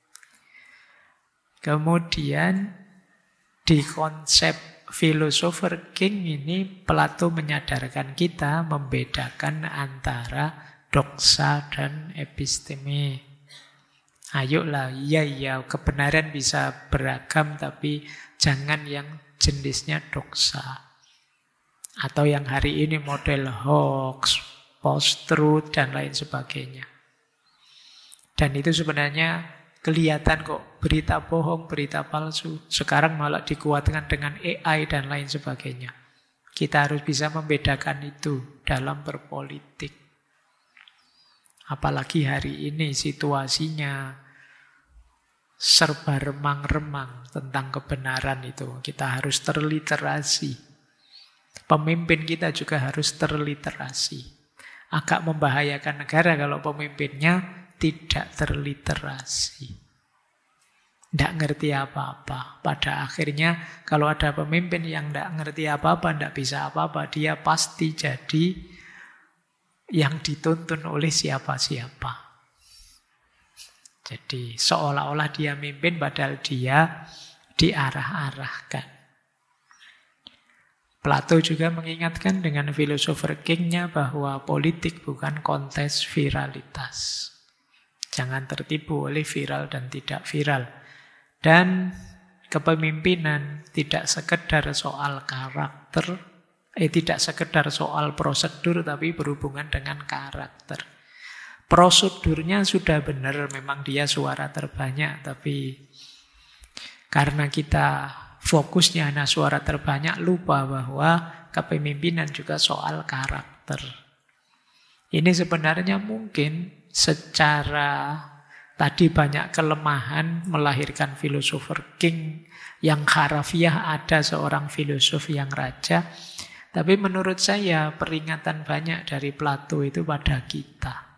Kemudian di konsep philosopher king ini Plato menyadarkan kita membedakan antara doxa dan episteme. Ayolah, iya, kebenaran bisa beragam, tapi jangan yang jenisnya doxa. Atau yang hari ini model hoax, post-truth, dan lain sebagainya. Dan itu sebenarnya kelihatan kok, berita bohong, berita palsu. Sekarang malah dikuatkan dengan AI dan lain sebagainya. Kita harus bisa membedakan itu dalam berpolitik. Apalagi hari ini situasinya serba remang-remang tentang kebenaran itu. Kita harus terliterasi. Pemimpin kita juga harus terliterasi. Agak membahayakan negara kalau pemimpinnya tidak terliterasi. Tidak ngerti apa-apa. Pada akhirnya kalau ada pemimpin yang tidak ngerti apa-apa, tidak bisa apa-apa, dia pasti jadi yang dituntun oleh siapa-siapa. Jadi seolah-olah dia mimpin padahal dia diarah-arahkan. Plato juga mengingatkan dengan philosopher king-nya bahwa politik bukan kontes viralitas. Jangan tertipu oleh viral dan tidak viral. Dan kepemimpinan tidak sekedar soal karakter, tidak sekedar soal prosedur, tapi berhubungan dengan karakter. Prosedurnya sudah benar, memang dia suara terbanyak, tapi karena kita fokusnya hanya suara terbanyak, lupa bahwa kepemimpinan juga soal karakter. Ini sebenarnya mungkin secara tadi banyak kelemahan melahirkan philosopher king yang harafiah, ada seorang filosof yang raja. Tapi menurut saya peringatan banyak dari Plato itu pada kita.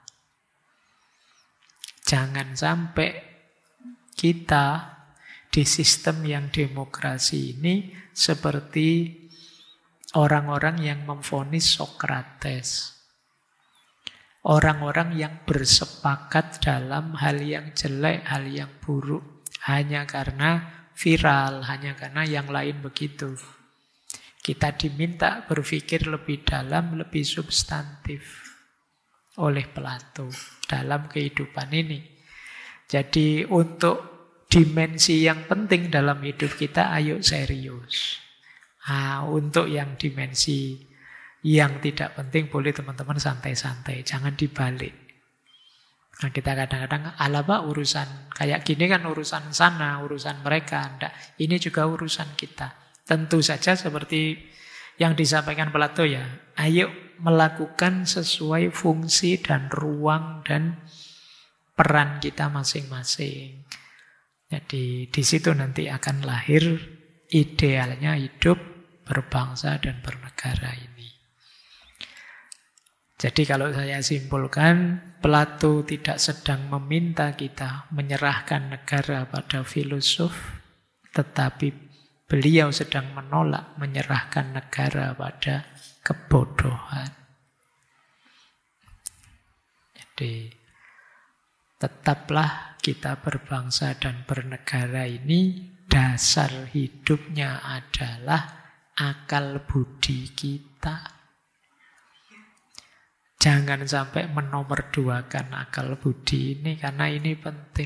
Jangan sampai kita di sistem yang demokrasi ini seperti orang-orang yang memvonis Sokrates. Orang-orang yang bersepakat dalam hal yang jelek, hal yang buruk. Hanya karena viral, hanya karena yang lain begitu. Kita diminta berpikir lebih dalam, lebih substantif oleh Plato dalam kehidupan ini. Jadi untuk dimensi yang penting dalam hidup kita, ayo serius. Untuk yang dimensi yang tidak penting, boleh teman-teman santai-santai, jangan dibalik. Nah, kita kadang-kadang, ala Pak, urusan kayak gini kan urusan sana, urusan mereka. Enggak, ini juga urusan kita. Tentu saja seperti yang disampaikan Plato ya, ayo melakukan sesuai fungsi dan ruang dan peran kita masing-masing. Jadi di situ nanti akan lahir idealnya hidup berbangsa dan bernegara ini. Jadi kalau saya simpulkan, Plato tidak sedang meminta kita menyerahkan negara pada filosof, tetapi beliau sedang menolak menyerahkan negara pada kebodohan. Jadi tetaplah kita berbangsa dan bernegara ini, dasar hidupnya adalah akal budi kita. Jangan sampai menomorduakan akal budi ini, karena ini penting.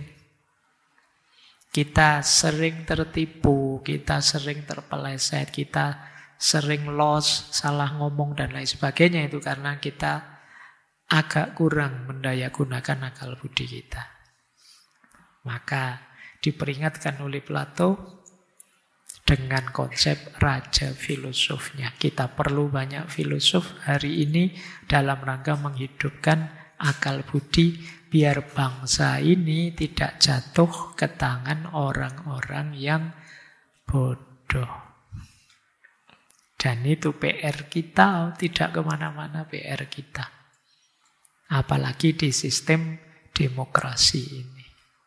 Kita sering tertipu, kita sering terpeleset, kita sering lost, salah ngomong dan lain sebagainya, itu karena kita agak kurang mendayagunakan akal budi kita. Maka diperingatkan oleh Plato dengan konsep raja filosofnya. Kita perlu banyak filosof hari ini dalam rangka menghidupkan akal budi biar bangsa ini tidak jatuh ke tangan orang-orang yang bodoh. Dan itu PR kita, tidak kemana-mana PR kita. Apalagi di sistem demokrasi ini.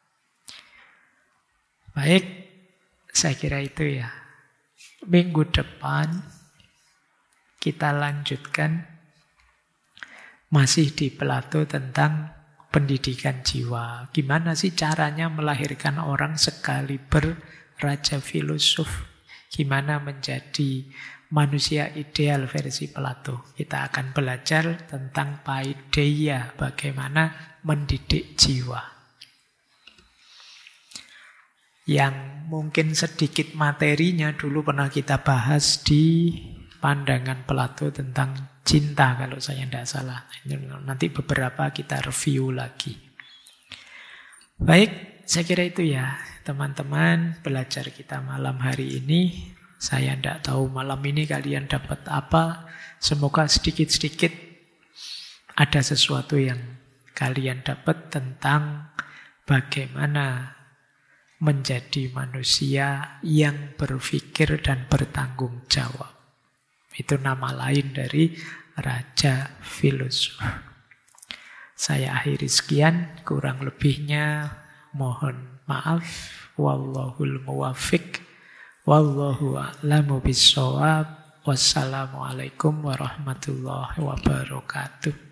Baik, saya kira itu ya. Minggu depan kita lanjutkan masih di Plato tentang pendidikan jiwa. Gimana sih caranya melahirkan orang sekaliber raja filosof? Gimana menjadi manusia ideal versi Plato? Kita akan belajar tentang paideia, bagaimana mendidik jiwa. Yang mungkin sedikit materinya dulu pernah kita bahas di pandangan Plato tentang cinta kalau saya tidak salah. Nanti beberapa kita review lagi. Baik, saya kira itu ya teman-teman belajar kita malam hari ini. Saya tidak tahu malam ini kalian dapat apa. Semoga sedikit-sedikit ada sesuatu yang kalian dapat tentang bagaimana menjadi manusia yang berpikir dan bertanggung jawab. Itu nama lain dari raja filosof. Saya akhiri sekian, kurang lebihnya mohon maaf. Wallahul muwaffiq, wallahu a'lamu bissawab. Wassalamualaikum warahmatullahi wabarakatuh.